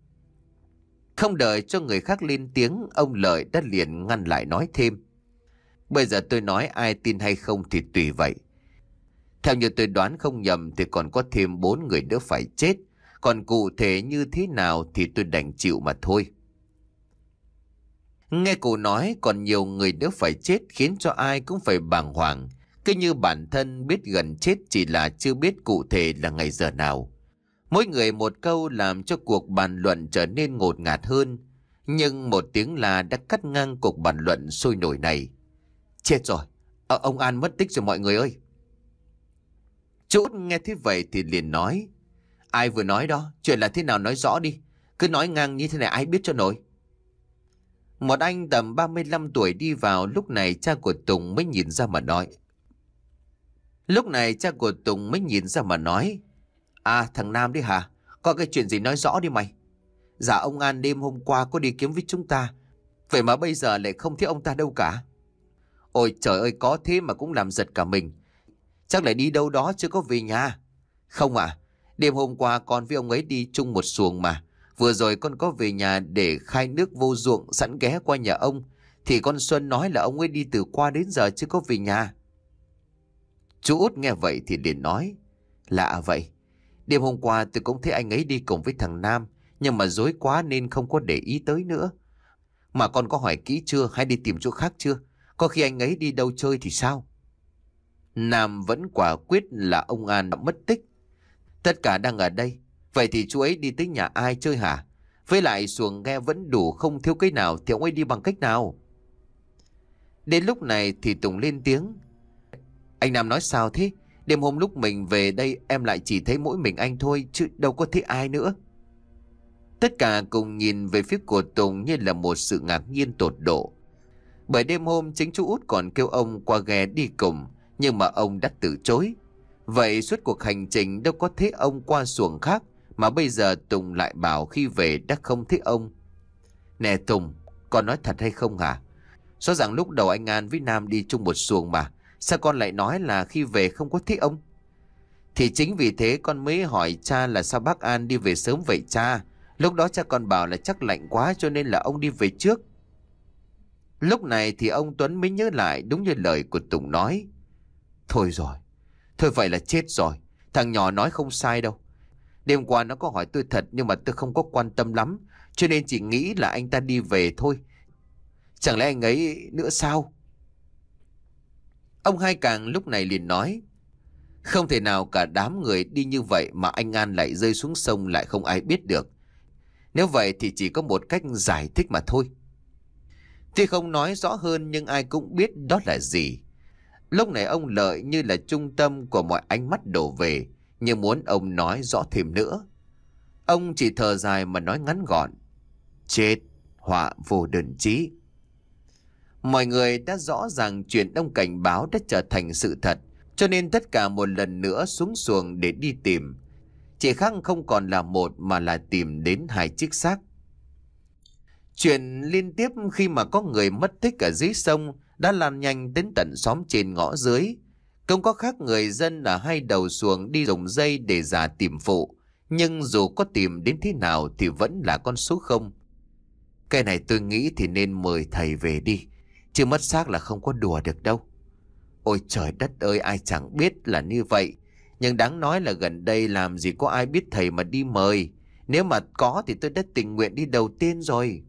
Không đợi cho người khác lên tiếng, ông Lợi đã liền ngăn lại nói thêm. Bây giờ tôi nói ai tin hay không thì tùy vậy. Theo như tôi đoán không nhầm thì còn có thêm bốn người nữa phải chết. Còn cụ thể như thế nào thì tôi đành chịu mà thôi. Nghe cụ nói còn nhiều người nữa phải chết khiến cho ai cũng phải bàng hoàng. Cứ như bản thân biết gần chết chỉ là chưa biết cụ thể là ngày giờ nào. Mỗi người một câu làm cho cuộc bàn luận trở nên ngột ngạt hơn. Nhưng một tiếng la đã cắt ngang cuộc bàn luận sôi nổi này. Chết rồi, ờ, ông An mất tích rồi mọi người ơi. Chú Út nghe thế vậy thì liền nói. Ai vừa nói đó, chuyện là thế nào nói rõ đi. Cứ nói ngang như thế này ai biết cho nổi. Một anh tầm ba mươi lăm tuổi đi vào, lúc này cha của Tùng mới nhìn ra mà nói. Lúc này cha của Tùng mới nhìn ra mà nói. À, thằng Nam đấy hả? Có cái chuyện gì nói rõ đi mày. Dạ ông An đêm hôm qua có đi kiếm với chúng ta. Vậy mà bây giờ lại không thấy ông ta đâu cả. Ôi trời ơi, có thế mà cũng làm giật cả mình. Chắc lại đi đâu đó chứ có về nhà. Không à, đêm hôm qua con với ông ấy đi chung một xuồng mà. Vừa rồi con có về nhà để khai nước vô ruộng, sẵn ghé qua nhà ông. Thì con Xuân nói là ông ấy đi từ qua đến giờ chứ có về nhà. Chú Út nghe vậy thì liền nói. Lạ vậy, đêm hôm qua tôi cũng thấy anh ấy đi cùng với thằng Nam, nhưng mà rối quá nên không có để ý tới nữa. Mà con có hỏi kỹ chưa, hay đi tìm chỗ khác chưa? Có khi anh ấy đi đâu chơi thì sao? Nam vẫn quả quyết là ông An đã mất tích. Tất cả đang ở đây. Vậy thì chú ấy đi tới nhà ai chơi hả? Với lại xuồng ghe vẫn đủ, không thiếu cái nào thì ông ấy đi bằng cách nào? Đến lúc này thì Tùng lên tiếng. Anh Nam nói sao thế? Đêm hôm lúc mình về đây em lại chỉ thấy mỗi mình anh thôi, chứ đâu có thấy ai nữa. Tất cả cùng nhìn về phía của Tùng như là một sự ngạc nhiên tột độ. Bởi đêm hôm chính chú Út còn kêu ông qua ghe đi cùng, nhưng mà ông đã từ chối. Vậy suốt cuộc hành trình đâu có thấy ông qua xuồng khác, mà bây giờ Tùng lại bảo khi về đã không thấy ông. Nè Tùng, con nói thật hay không hả? Rõ ràng lúc đầu anh An với Nam đi chung một xuồng mà, sao con lại nói là khi về không có thấy ông? Thì chính vì thế con mới hỏi cha là sao bác An đi về sớm vậy cha. Lúc đó cha con bảo là chắc lạnh quá cho nên là ông đi về trước. Lúc này thì ông Tuấn mới nhớ lại đúng như lời của Tùng nói. Thôi rồi, thôi vậy là chết rồi. Thằng nhỏ nói không sai đâu. Đêm qua nó có hỏi tôi thật, nhưng mà tôi không có quan tâm lắm, cho nên chỉ nghĩ là anh ta đi về thôi. Chẳng lẽ anh ấy nữa sao? Ông Hai Càng lúc này liền nói. Không thể nào cả đám người đi như vậy mà anh An lại rơi xuống sông lại không ai biết được. Nếu vậy thì chỉ có một cách giải thích mà thôi. Tuy không nói rõ hơn nhưng ai cũng biết đó là gì. Lúc này ông Lợi như là trung tâm của mọi ánh mắt đổ về, nhưng muốn ông nói rõ thêm nữa. Ông chỉ thở dài mà nói ngắn gọn. Chết, họa vô đơn chí. Mọi người đã rõ ràng chuyện ông cảnh báo đã trở thành sự thật, cho nên tất cả một lần nữa xuống xuồng để đi tìm. Chỉ khác không còn là một mà là tìm đến hai chiếc xác. Chuyện liên tiếp khi mà có người mất tích ở dưới sông đã lan nhanh đến tận xóm trên ngõ dưới. Không có khác người dân ở hai đầu xuồng đi dùng dây để giả tìm phụ, nhưng dù có tìm đến thế nào thì vẫn là con số không. Cái này tôi nghĩ thì nên mời thầy về đi, chứ mất xác là không có đùa được đâu. Ôi trời đất ơi, ai chẳng biết là như vậy. Nhưng đáng nói là gần đây làm gì có ai biết thầy mà đi mời. Nếu mà có thì tôi đã tình nguyện đi đầu tiên rồi.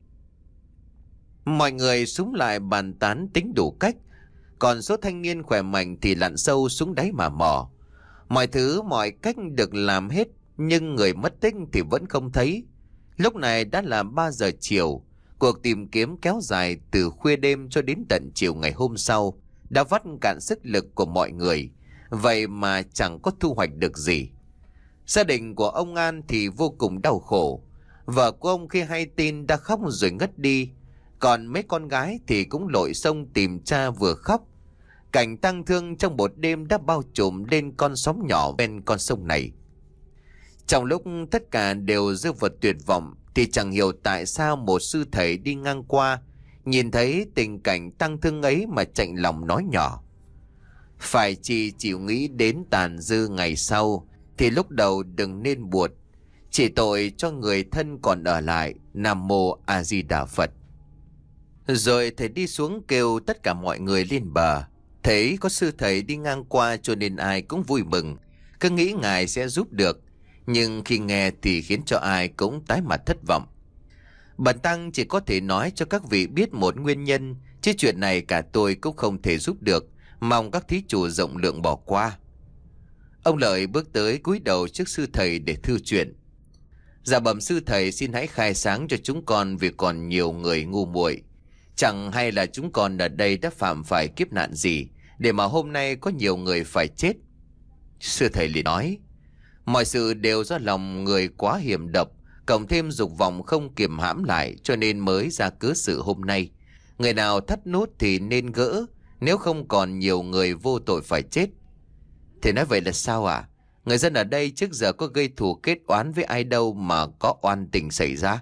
Mọi người súng lại bàn tán tính đủ cách. Còn số thanh niên khỏe mạnh thì lặn sâu xuống đáy mà mò. Mọi thứ mọi cách được làm hết, nhưng người mất tích thì vẫn không thấy. Lúc này đã là ba giờ chiều. Cuộc tìm kiếm kéo dài từ khuya đêm cho đến tận chiều ngày hôm sau đã vắt cạn sức lực của mọi người. Vậy mà chẳng có thu hoạch được gì. Gia đình của ông An thì vô cùng đau khổ. Vợ của ông khi hay tin đã khóc rồi ngất đi. Còn mấy con gái thì cũng lội sông tìm cha vừa khóc. Cảnh tang thương trong một đêm đã bao trùm lên con xóm nhỏ bên con sông này. Trong lúc tất cả đều rơi vào tuyệt vọng thì chẳng hiểu tại sao một sư thầy đi ngang qua, nhìn thấy tình cảnh tang thương ấy mà chạnh lòng nói nhỏ. Phải chỉ chịu nghĩ đến tàn dư ngày sau thì lúc đầu đừng nên buồn. Chỉ tội cho người thân còn ở lại. Nam Mô A Di Đà Phật. Rồi thầy đi xuống kêu tất cả mọi người lên bờ. Thấy có sư thầy đi ngang qua cho nên ai cũng vui mừng, cứ nghĩ ngài sẽ giúp được. Nhưng khi nghe thì khiến cho ai cũng tái mặt thất vọng. Bần tăng chỉ có thể nói cho các vị biết một nguyên nhân, chứ chuyện này cả tôi cũng không thể giúp được. Mong các thí chủ rộng lượng bỏ qua. Ông Lợi bước tới cúi đầu trước sư thầy để thư chuyện. Dạ bẩm sư thầy, xin hãy khai sáng cho chúng con vì còn nhiều người ngu muội. Chẳng hay là chúng con ở đây đã phạm phải kiếp nạn gì để mà hôm nay có nhiều người phải chết? Sư thầy liền nói, mọi sự đều do lòng người quá hiểm độc, cộng thêm dục vọng không kiềm hãm lại cho nên mới ra cớ sự hôm nay. Người nào thắt nút thì nên gỡ, nếu không còn nhiều người vô tội phải chết. Thầy nói vậy là sao ạ? À? Người dân ở đây trước giờ có gây thù kết oán với ai đâu mà có oan tình xảy ra.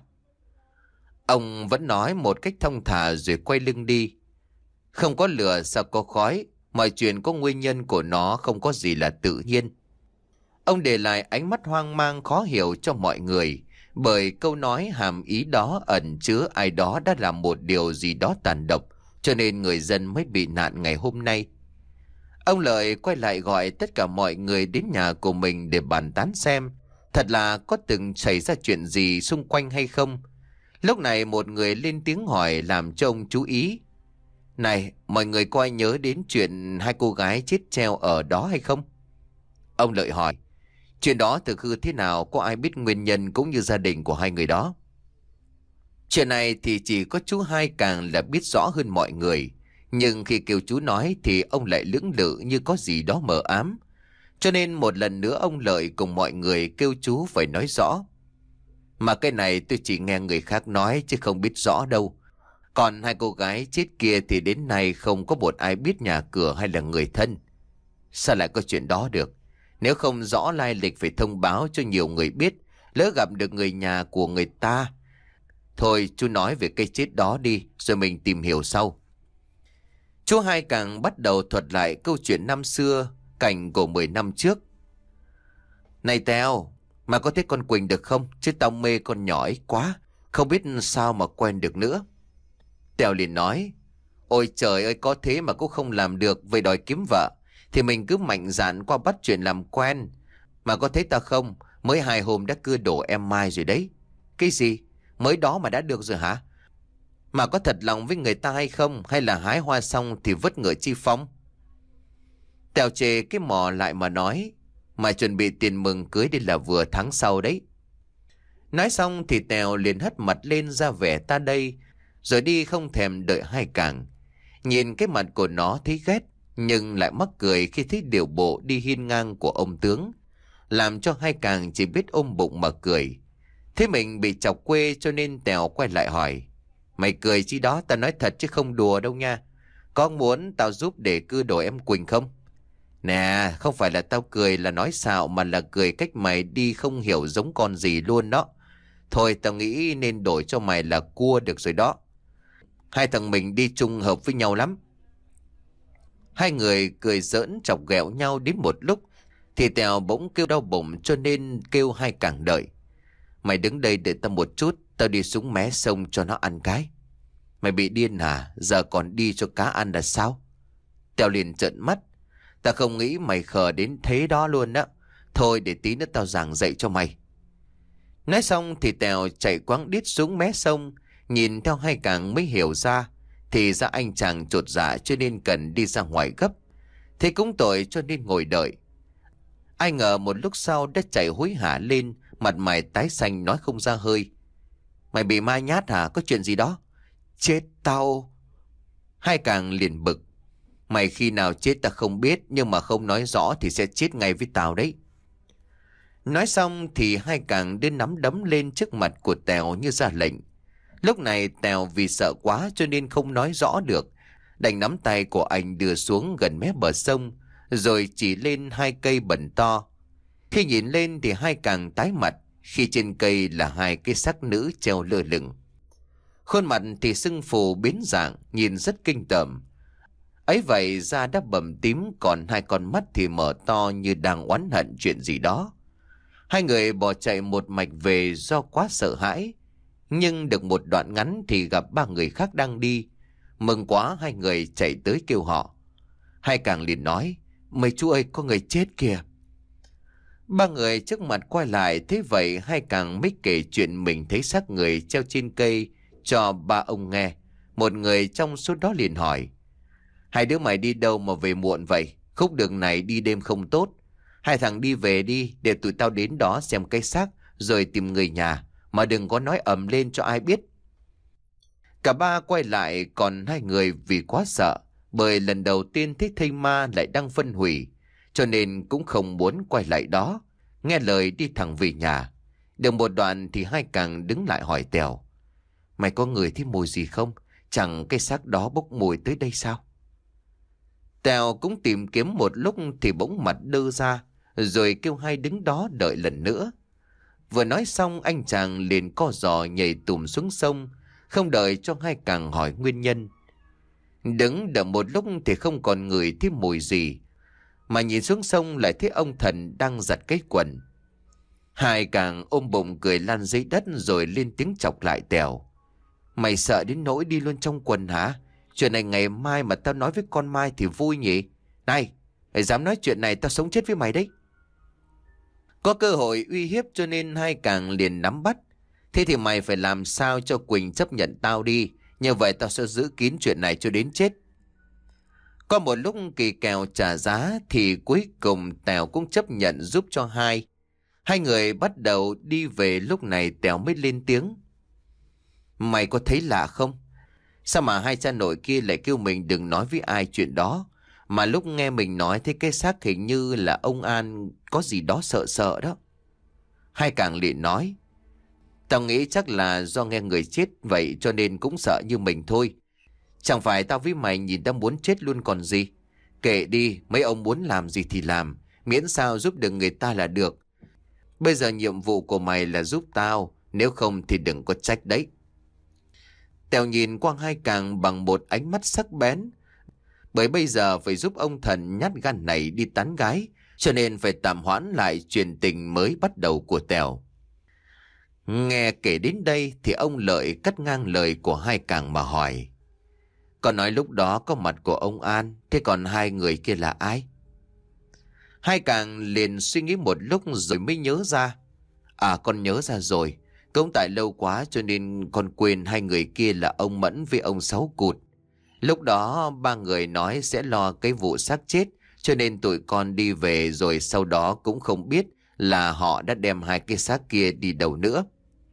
Ông vẫn nói một cách thông thả rồi quay lưng đi. Không có lửa sao có khói, mọi chuyện có nguyên nhân của nó, không có gì là tự nhiên. Ông để lại ánh mắt hoang mang khó hiểu cho mọi người, bởi câu nói hàm ý đó ẩn chứa ai đó đã làm một điều gì đó tàn độc, cho nên người dân mới bị nạn ngày hôm nay. Ông Lợi quay lại gọi tất cả mọi người đến nhà của mình để bàn tán xem thật là có từng xảy ra chuyện gì xung quanh hay không. Lúc này một người lên tiếng hỏi làm cho ông chú ý. Này, mọi người có ai nhớ đến chuyện hai cô gái chết treo ở đó hay không? Ông Lợi hỏi, chuyện đó thực hư thế nào, có ai biết nguyên nhân cũng như gia đình của hai người đó? Chuyện này thì chỉ có chú Hai Càng là biết rõ hơn mọi người. Nhưng khi kêu chú nói thì ông lại lưỡng lự như có gì đó mờ ám. Cho nên một lần nữa ông Lợi cùng mọi người kêu chú phải nói rõ. Mà cái này tôi chỉ nghe người khác nói chứ không biết rõ đâu. Còn hai cô gái chết kia thì đến nay không có một ai biết nhà cửa hay là người thân. Sao lại có chuyện đó được? Nếu không rõ lai lịch phải thông báo cho nhiều người biết, lỡ gặp được người nhà của người ta. Thôi chú nói về cái chết đó đi, rồi mình tìm hiểu sau. Chú Hai Càng bắt đầu thuật lại câu chuyện năm xưa, cảnh của mười năm trước. Này Tèo, mà có thấy con Quỳnh được không? Chứ tao mê con nhỏ ấy quá, không biết sao mà quen được nữa. Tèo liền nói, ôi trời ơi, có thế mà cũng không làm được, vậy đòi kiếm vợ thì mình cứ mạnh dạn qua bắt chuyện làm quen. Mà có thấy tao không, mới hai hôm đã cưa đổ em Mai rồi đấy. Cái gì? Mới đó mà đã được rồi hả? Mà có thật lòng với người ta hay không, hay là hái hoa xong thì vứt ngựa chi phong? Tèo chề cái mò lại mà nói, mày chuẩn bị tiền mừng cưới đi là vừa tháng sau đấy. Nói xong thì Tèo liền hất mặt lên ra vẻ ta đây, rồi đi không thèm đợi Hai Càng. Nhìn cái mặt của nó thấy ghét, nhưng lại mắc cười khi thấy điều bộ đi hiên ngang của ông tướng, làm cho Hai Càng chỉ biết ôm bụng mà cười. Thế mình bị chọc quê cho nên Tèo quay lại hỏi, mày cười chi đó, tao nói thật chứ không đùa đâu nha. Có muốn tao giúp để cưa đổ em Quỳnh không? Nè, không phải là tao cười là nói xạo, mà là cười cách mày đi không hiểu giống con gì luôn đó. Thôi tao nghĩ nên đổi cho mày là cua được rồi đó. Hai thằng mình đi chung hợp với nhau lắm. Hai người cười giỡn chọc ghẹo nhau đến một lúc thì Tèo bỗng kêu đau bụng cho nên kêu Hai Càng đợi. Mày đứng đây đợi tao một chút, tao đi xuống mé sông cho nó ăn cái. Mày bị điên hả? Giờ còn đi cho cá ăn là sao? Tèo liền trợn mắt. Tao không nghĩ mày khờ đến thế đó luôn đó. Thôi để tí nữa tao giảng dạy cho mày. Nói xong thì Tèo chạy quáng đít xuống mé sông. Nhìn theo Hai Càng mới hiểu ra, thì ra anh chàng chột dạ cho nên cần đi ra ngoài gấp. Thế cũng tội cho nên ngồi đợi. Ai ngờ một lúc sau đã chạy hối hả lên, mặt mày tái xanh nói không ra hơi. Mày bị ma nhát hả? Có chuyện gì đó? Chết tao! Hai Càng liền bực. Mày khi nào chết ta không biết, nhưng mà không nói rõ thì sẽ chết ngay với tao đấy. Nói xong thì Hai Càng đưa nắm đấm lên trước mặt của Tèo như ra lệnh. Lúc này Tèo vì sợ quá cho nên không nói rõ được, đành nắm tay của anh đưa xuống gần mép bờ sông, rồi chỉ lên hai cây bẩn to. Khi nhìn lên thì Hai Càng tái mặt, khi trên cây là hai cái xác nữ treo lơ lửng. Khuôn mặt thì sưng phù biến dạng, nhìn rất kinh tởm. Ấy vậy da đã bầm tím, còn hai con mắt thì mở to như đang oán hận chuyện gì đó. Hai người bỏ chạy một mạch về do quá sợ hãi. Nhưng được một đoạn ngắn thì gặp ba người khác đang đi. Mừng quá, hai người chạy tới kêu họ. Hai Càng liền nói, mấy chú ơi, có người chết kìa. Ba người trước mặt quay lại, thế vậy Hai Càng mới kể chuyện mình thấy xác người treo trên cây cho ba ông nghe. Một người trong số đó liền hỏi, hai đứa mày đi đâu mà về muộn vậy? Khúc đường này đi đêm không tốt. Hai thằng đi về đi, để tụi tao đến đó xem cái xác, rồi tìm người nhà, mà đừng có nói ầm lên cho ai biết. Cả ba quay lại, còn hai người vì quá sợ, bởi lần đầu tiên thấy thây ma lại đang phân hủy, cho nên cũng không muốn quay lại đó, nghe lời đi thẳng về nhà. Được một đoạn thì hai càng đứng lại hỏi Tèo: "Mày có ngửi thấy mùi gì không? Chẳng cái xác đó bốc mùi tới đây sao?" Tèo cũng tìm kiếm một lúc thì bỗng mặt đơ ra, rồi kêu hai đứng đó đợi lần nữa. Vừa nói xong, anh chàng liền co giò nhảy tùm xuống sông, không đợi cho hai càng hỏi nguyên nhân. Đứng đợi một lúc thì không còn ngửi thấy mùi gì, mà nhìn xuống sông lại thấy ông Thần đang giặt cái quần. Hai càng ôm bụng cười lan dưới đất, rồi lên tiếng chọc lại Tèo: "Mày sợ đến nỗi đi luôn trong quần hả? Chuyện này ngày mai mà tao nói với con Mai thì vui nhỉ? Này, mày dám nói chuyện này tao sống chết với mày đấy." Có cơ hội uy hiếp cho nên hai càng liền nắm bắt. "Thế thì mày phải làm sao cho Quỳnh chấp nhận tao đi, như vậy tao sẽ giữ kín chuyện này cho đến chết." Có một lúc kỳ kèo trả giá thì cuối cùng Tèo cũng chấp nhận giúp cho hai. Hai người bắt đầu đi về, lúc này Tèo mới lên tiếng: "Mày có thấy lạ không? Sao mà hai cha nội kia lại kêu mình đừng nói với ai chuyện đó, mà lúc nghe mình nói thấy cái xác hình như là ông An có gì đó sợ sợ đó." Hai càng liền nói: "Tao nghĩ chắc là do nghe người chết vậy cho nên cũng sợ như mình thôi. Chẳng phải tao với mày nhìn đã muốn chết luôn còn gì. Kệ đi, mấy ông muốn làm gì thì làm, miễn sao giúp được người ta là được. Bây giờ nhiệm vụ của mày là giúp tao, nếu không thì đừng có trách đấy." Tèo nhìn qua hai càng bằng một ánh mắt sắc bén, bởi bây giờ phải giúp ông Thần nhát gan này đi tán gái, cho nên phải tạm hoãn lại chuyện tình mới bắt đầu của Tèo. Nghe kể đến đây thì ông Lợi cắt ngang lời của hai càng mà hỏi: "Con nói lúc đó có mặt của ông An, thế còn hai người kia là ai?" Hai càng liền suy nghĩ một lúc rồi mới nhớ ra. "À, con nhớ ra rồi. Cũng tại lâu quá cho nên con quên hai người kia là ông Mẫn với ông Sáu Cụt. Lúc đó ba người nói sẽ lo cái vụ xác chết, cho nên tụi con đi về, rồi sau đó cũng không biết là họ đã đem hai cái xác kia đi đâu nữa."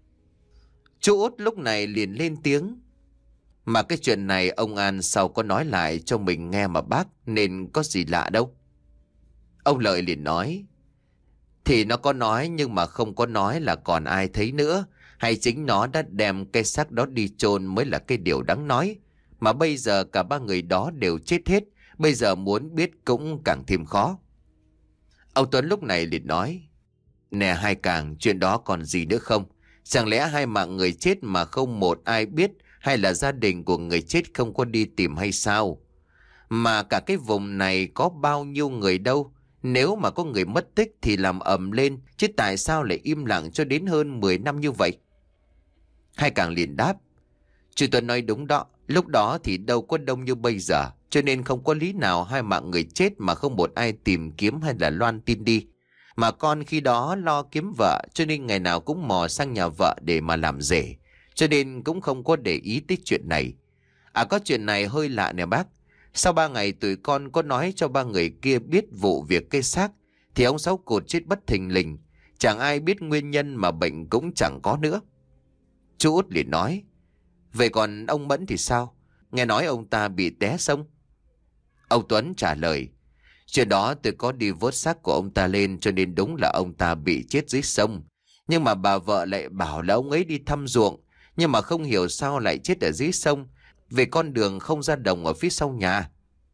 Chú Út lúc này liền lên tiếng: "Mà cái chuyện này ông An sau có nói lại cho mình nghe mà bác, nên có gì lạ đâu." Ông Lợi liền nói: "Thì nó có nói nhưng mà không có nói là còn ai thấy nữa, hay chính nó đã đem cái xác đó đi chôn mới là cái điều đáng nói. Mà bây giờ cả ba người đó đều chết hết, bây giờ muốn biết cũng càng thêm khó." Ông Tuấn lúc này liền nói: "Nè hai càng, chuyện đó còn gì nữa không? Chẳng lẽ hai mạng người chết mà không một ai biết, hay là gia đình của người chết không có đi tìm hay sao? Mà cả cái vùng này có bao nhiêu người đâu, nếu mà có người mất tích thì làm ầm lên, chứ tại sao lại im lặng cho đến hơn mười năm như vậy?" Hai càng liền đáp: "Chú Tuấn nói đúng đó, lúc đó thì đâu có đông như bây giờ, cho nên không có lý nào hai mạng người chết mà không một ai tìm kiếm hay là loan tin đi. Mà con khi đó lo kiếm vợ, cho nên ngày nào cũng mò sang nhà vợ để mà làm rể, cho nên cũng không có để ý tới chuyện này. À, có chuyện này hơi lạ nè bác. Sau ba ngày tụi con có nói cho ba người kia biết vụ việc cây xác, thì ông Sáu Cột chết bất thình lình, chẳng ai biết nguyên nhân mà bệnh cũng chẳng có nữa." Chú Út liền nói: "Vậy còn ông Mẫn thì sao? Nghe nói ông ta bị té sông." Ông Tuấn trả lời: "Chuyện đó tôi có đi vớt xác của ông ta lên, cho nên đúng là ông ta bị chết dưới sông. Nhưng mà bà vợ lại bảo là ông ấy đi thăm ruộng, nhưng mà không hiểu sao lại chết ở dưới sông, về con đường không ra đồng ở phía sau nhà."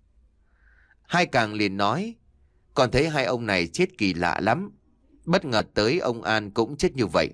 Hai càng liền nói: "Còn thấy hai ông này chết kỳ lạ lắm. Bất ngờ tới ông An cũng chết như vậy."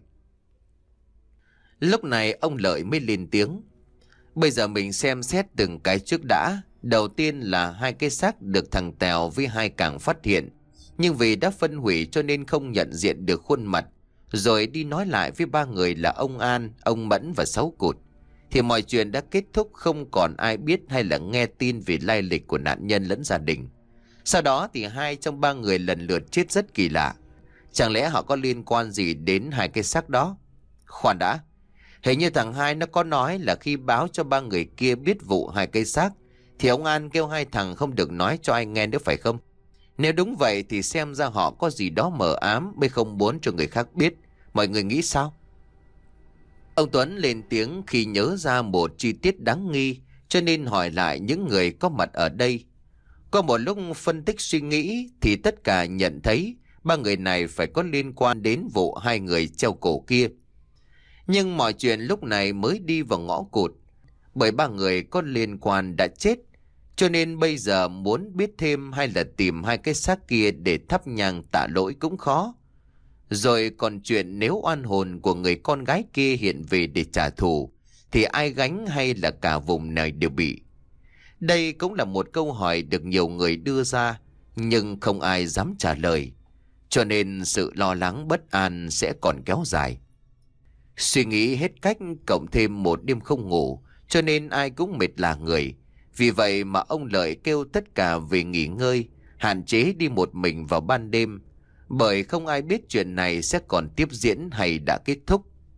Lúc này ông Lợi mới lên tiếng: "Bây giờ mình xem xét từng cái trước đã. Đầu tiên là hai cái xác được thằng Tèo với hai càng phát hiện, nhưng vì đã phân hủy cho nên không nhận diện được khuôn mặt, rồi đi nói lại với ba người là ông An, ông Mẫn và Sáu Cụt, thì mọi chuyện đã kết thúc, không còn ai biết hay là nghe tin về lai lịch của nạn nhân lẫn gia đình. Sau đó thì hai trong ba người lần lượt chết rất kỳ lạ. Chẳng lẽ họ có liên quan gì đến hai cái xác đó? Khoan đã, hình như thằng hai nó có nói là khi báo cho ba người kia biết vụ hai cây xác, thì ông An kêu hai thằng không được nói cho ai nghe nữa phải không? Nếu đúng vậy thì xem ra họ có gì đó mờ ám mới không muốn cho người khác biết, Mọi người nghĩ sao? Ông Tuấn lên tiếng khi nhớ ra một chi tiết đáng nghi, cho nên hỏi lại những người có mặt ở đây. Có một lúc phân tích suy nghĩ thì tất cả nhận thấy ba người này phải có liên quan đến vụ hai người treo cổ kia. Nhưng mọi chuyện lúc này mới đi vào ngõ cụt, bởi ba người có liên quan đã chết, cho nên bây giờ muốn biết thêm hay là tìm hai cái xác kia để thắp nhang tạ lỗi cũng khó. Rồi còn chuyện nếu oan hồn của người con gái kia hiện về để trả thù thì ai gánh hay là cả vùng này đều bị. Đây cũng là một câu hỏi được nhiều người đưa ra, nhưng không ai dám trả lời, cho nên sự lo lắng bất an sẽ còn kéo dài. Suy nghĩ hết cách cộng thêm một đêm không ngủ, cho nên ai cũng mệt lả người. Vì vậy mà ông Lợi kêu tất cả về nghỉ ngơi, hạn chế đi một mình vào ban đêm, bởi không ai biết chuyện này sẽ còn tiếp diễn hay đã kết thúc.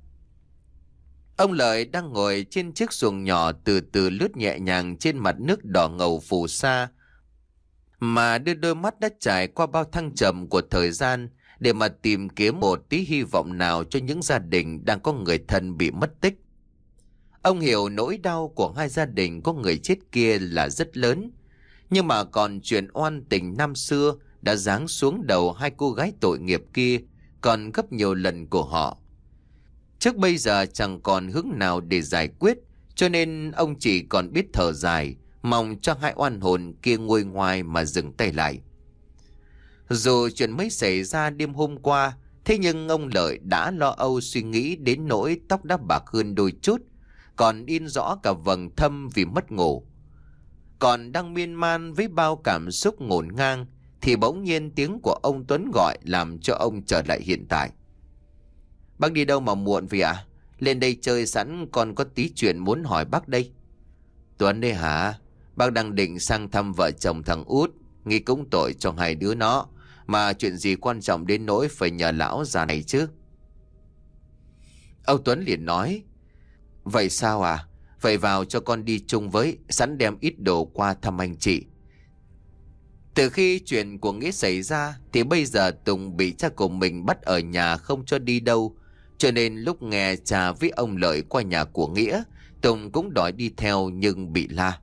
Ông Lợi đang ngồi trên chiếc xuồng nhỏ từ từ lướt nhẹ nhàng trên mặt nước đỏ ngầu phù sa, mà đưa đôi mắt đã trải qua bao thăng trầm của thời gian để mà tìm kiếm một tí hy vọng nào cho những gia đình đang có người thân bị mất tích. Ông hiểu nỗi đau của hai gia đình có người chết kia là rất lớn, nhưng mà còn chuyện oan tình năm xưa đã giáng xuống đầu hai cô gái tội nghiệp kia còn gấp nhiều lần của họ. Trước bây giờ chẳng còn hướng nào để giải quyết, cho nên ông chỉ còn biết thở dài, mong cho hai oan hồn kia nguôi ngoai mà dừng tay lại. Dù chuyện mới xảy ra đêm hôm qua, thế nhưng ông Lợi đã lo âu suy nghĩ đến nỗi tóc đã bạc hơn đôi chút, còn in rõ cả vầng thâm vì mất ngủ. Còn đang miên man với bao cảm xúc ngổn ngang, thì bỗng nhiên tiếng của ông Tuấn gọi làm cho ông trở lại hiện tại. Bác đi đâu mà muộn vậy ạ? Lên đây chơi sẵn, còn có tí chuyện muốn hỏi bác đây. Tuấn đây hả? Bác đang định sang thăm vợ chồng thằng Út, nghĩ cũng tội cho hai đứa nó, mà chuyện gì quan trọng đến nỗi phải nhờ lão già này chứ? Ông Tuấn liền nói, vậy sao à? Vậy vào cho con đi chung với, sẵn đem ít đồ qua thăm anh chị. Từ khi chuyện của Nghĩa xảy ra thì bây giờ Tùng bị cha của mình bắt ở nhà không cho đi đâu, cho nên lúc nghe cha với ông Lợi qua nhà của Nghĩa, Tùng cũng đòi đi theo nhưng bị la.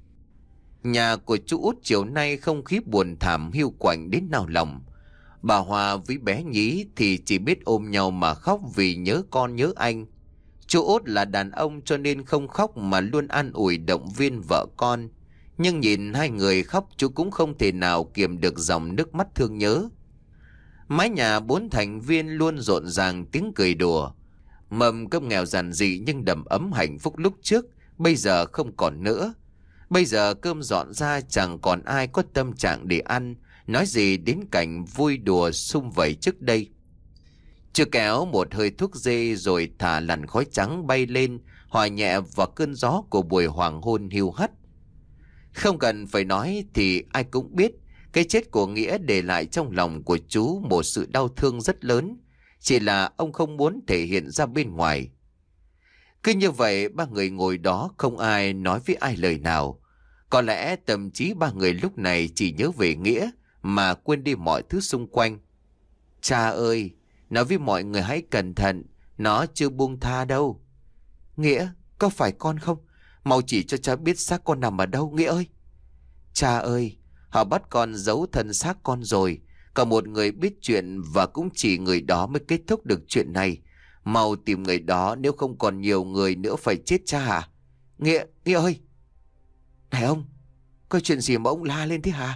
Nhà của chú Út chiều nay không khí buồn thảm hiu quạnh đến nao lòng. Bà Hòa với bé Nhí thì chỉ biết ôm nhau mà khóc vì nhớ con nhớ anh. Chú Út là đàn ông cho nên không khóc mà luôn an ủi động viên vợ con. Nhưng nhìn hai người khóc, chú cũng không thể nào kiềm được dòng nước mắt thương nhớ. Mái nhà bốn thành viên luôn rộn ràng tiếng cười đùa. Mầm cơm nghèo giản dị nhưng đầm ấm hạnh phúc lúc trước bây giờ không còn nữa. Bây giờ cơm dọn ra chẳng còn ai có tâm trạng để ăn, nói gì đến cảnh vui đùa sum vầy trước đây. Chưa kéo một hơi thuốc dê rồi thả làn khói trắng bay lên, hòa nhẹ vào cơn gió của buổi hoàng hôn hiu hắt. Không cần phải nói thì ai cũng biết cái chết của Nghĩa để lại trong lòng của chú một sự đau thương rất lớn, chỉ là ông không muốn thể hiện ra bên ngoài. Cứ như vậy ba người ngồi đó không ai nói với ai lời nào. Có lẽ tâm trí ba người lúc này chỉ nhớ về Nghĩa mà quên đi mọi thứ xung quanh. Cha ơi, nói với mọi người hãy cẩn thận, nó chưa buông tha đâu. Nghĩa, có phải con không? Mau chỉ cho cha biết xác con nằm ở đâu, Nghĩa ơi. Cha ơi, họ bắt con giấu thân xác con rồi. Còn một người biết chuyện và cũng chỉ người đó mới kết thúc được chuyện này. Mau tìm người đó, nếu không còn nhiều người nữa phải chết cha à? Nghĩa, Nghĩa ơi. Này ông, có chuyện gì mà ông la lên thế hả?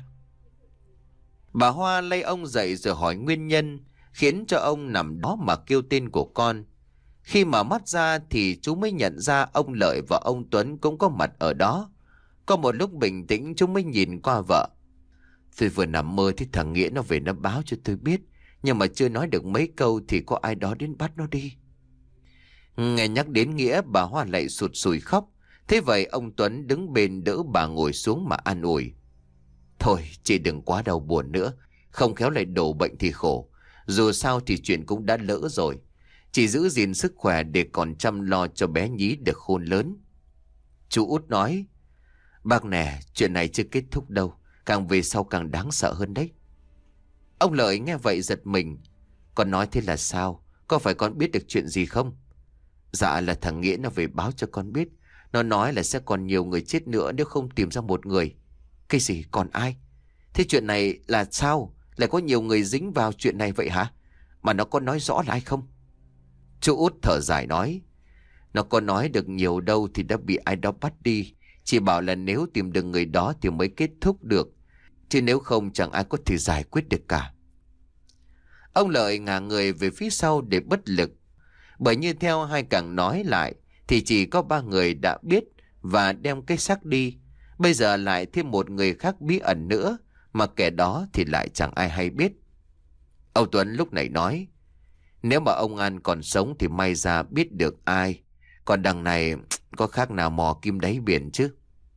Bà Hoa lay ông dậy rồi hỏi nguyên nhân, khiến cho ông nằm đó mà kêu tên của con. Khi mở mắt ra thì chú mới nhận ra ông Lợi và ông Tuấn cũng có mặt ở đó. Có một lúc bình tĩnh chú mới nhìn qua vợ. Tôi vừa nằm mơ thì thằng Nghĩa nó về nó báo cho tôi biết, nhưng mà chưa nói được mấy câu thì có ai đó đến bắt nó đi. Nghe nhắc đến Nghĩa, bà Hoa lại sụt sùi khóc. Thế vậy ông Tuấn đứng bên đỡ bà ngồi xuống mà an ủi. Thôi chị đừng quá đau buồn nữa, không khéo lại đổ bệnh thì khổ. Dù sao thì chuyện cũng đã lỡ rồi. Chỉ giữ gìn sức khỏe để còn chăm lo cho bé Nhí được khôn lớn. Chú Út nói, bác nè, chuyện này chưa kết thúc đâu, càng về sau càng đáng sợ hơn đấy. Ông Lợi nghe vậy giật mình. Con nói thế là sao? có phải con biết được chuyện gì không? Dạ là thằng Nghĩa nó về báo cho con biết. Nó nói là sẽ còn nhiều người chết nữa nếu không tìm ra một người. Cái gì, còn ai? Thế chuyện này là sao? Lại có nhiều người dính vào chuyện này vậy hả? Mà nó có nói rõ là ai không? Chú út thở dài nói. Nó có nói được nhiều đâu thì đã bị ai đó bắt đi. Chỉ bảo là nếu tìm được người đó thì mới kết thúc được. Chứ nếu không chẳng ai có thể giải quyết được cả. Ông Lợi ngả người về phía sau để bất lực. Bởi như theo hai càng nói lại thì chỉ có ba người đã biết và đem cái xác đi. Bây giờ lại thêm một người khác bí ẩn nữa, mà kẻ đó thì lại chẳng ai hay biết. Âu Tuấn lúc này nói, nếu mà ông An còn sống thì may ra biết được ai. Còn đằng này có khác nào mò kim đáy biển chứ.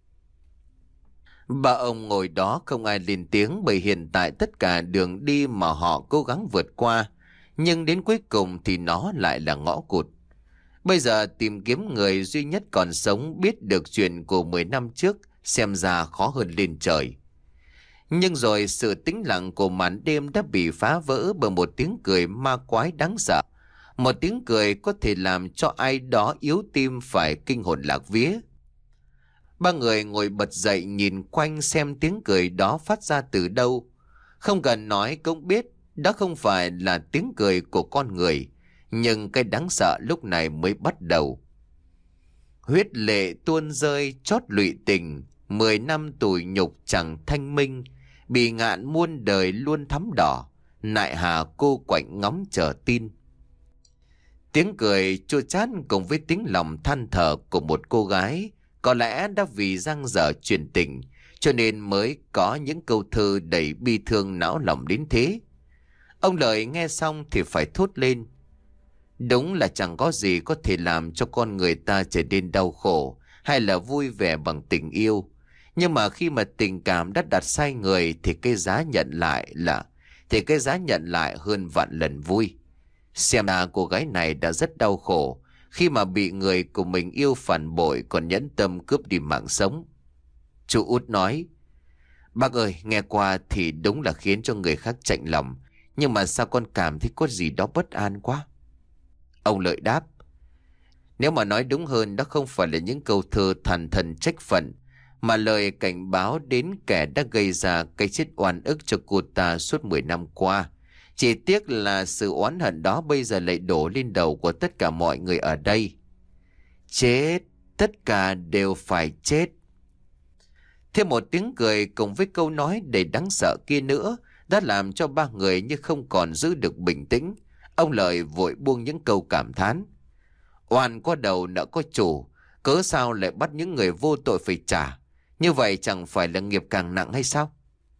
Ba ông ngồi đó không ai lên tiếng, bởi hiện tại tất cả đường đi mà họ cố gắng vượt qua, nhưng đến cuối cùng thì nó lại là ngõ cụt. Bây giờ tìm kiếm người duy nhất còn sống biết được chuyện của mười năm trước xem ra khó hơn lên trời. Nhưng rồi sự tĩnh lặng của màn đêm đã bị phá vỡ bởi một tiếng cười ma quái đáng sợ. Một tiếng cười có thể làm cho ai đó yếu tim phải kinh hồn lạc vía. Ba người ngồi bật dậy nhìn quanh xem tiếng cười đó phát ra từ đâu. Không cần nói cũng biết đó không phải là tiếng cười của con người. Nhưng cái đáng sợ lúc này mới bắt đầu. Huyết lệ tuôn rơi chót lụy tình, mười năm tủi nhục chẳng thanh minh. Bị ngạn muôn đời luôn thắm đỏ, nại hà cô quạnh ngóng chờ tin. Tiếng cười chua chát cùng với tiếng lòng than thở của một cô gái, có lẽ đã vì dang dở truyền tình, cho nên mới có những câu thơ đầy bi thương não lòng đến thế. Ông Lợi nghe xong thì phải thốt lên. Đúng là chẳng có gì có thể làm cho con người ta trở nên đau khổ hay là vui vẻ bằng tình yêu. Nhưng mà khi mà tình cảm đã đặt sai người thì cái giá nhận lại là thì cái giá nhận lại hơn vạn lần vui. Xem ra cô gái này đã rất đau khổ khi mà bị người của mình yêu phản bội còn nhẫn tâm cướp đi mạng sống. Chú út nói, bác ơi, nghe qua thì đúng là khiến cho người khác chạnh lòng, nhưng mà sao con cảm thấy có gì đó bất an quá? Ông Lợi đáp, nếu mà nói đúng hơn, đó không phải là những câu thơ thằn thần trách phận, mà lời cảnh báo đến kẻ đã gây ra cái chết oan ức cho cô ta suốt mười năm qua. Chỉ tiếc là sự oán hận đó bây giờ lại đổ lên đầu của tất cả mọi người ở đây. Chết, tất cả đều phải chết. Thêm một tiếng cười cùng với câu nói đầy đáng sợ kia nữa đã làm cho ba người như không còn giữ được bình tĩnh. Ông Lợi vội buông những câu cảm thán. Oan có đầu nợ có chủ, cớ sao lại bắt những người vô tội phải trả? Như vậy chẳng phải là nghiệp càng nặng hay sao?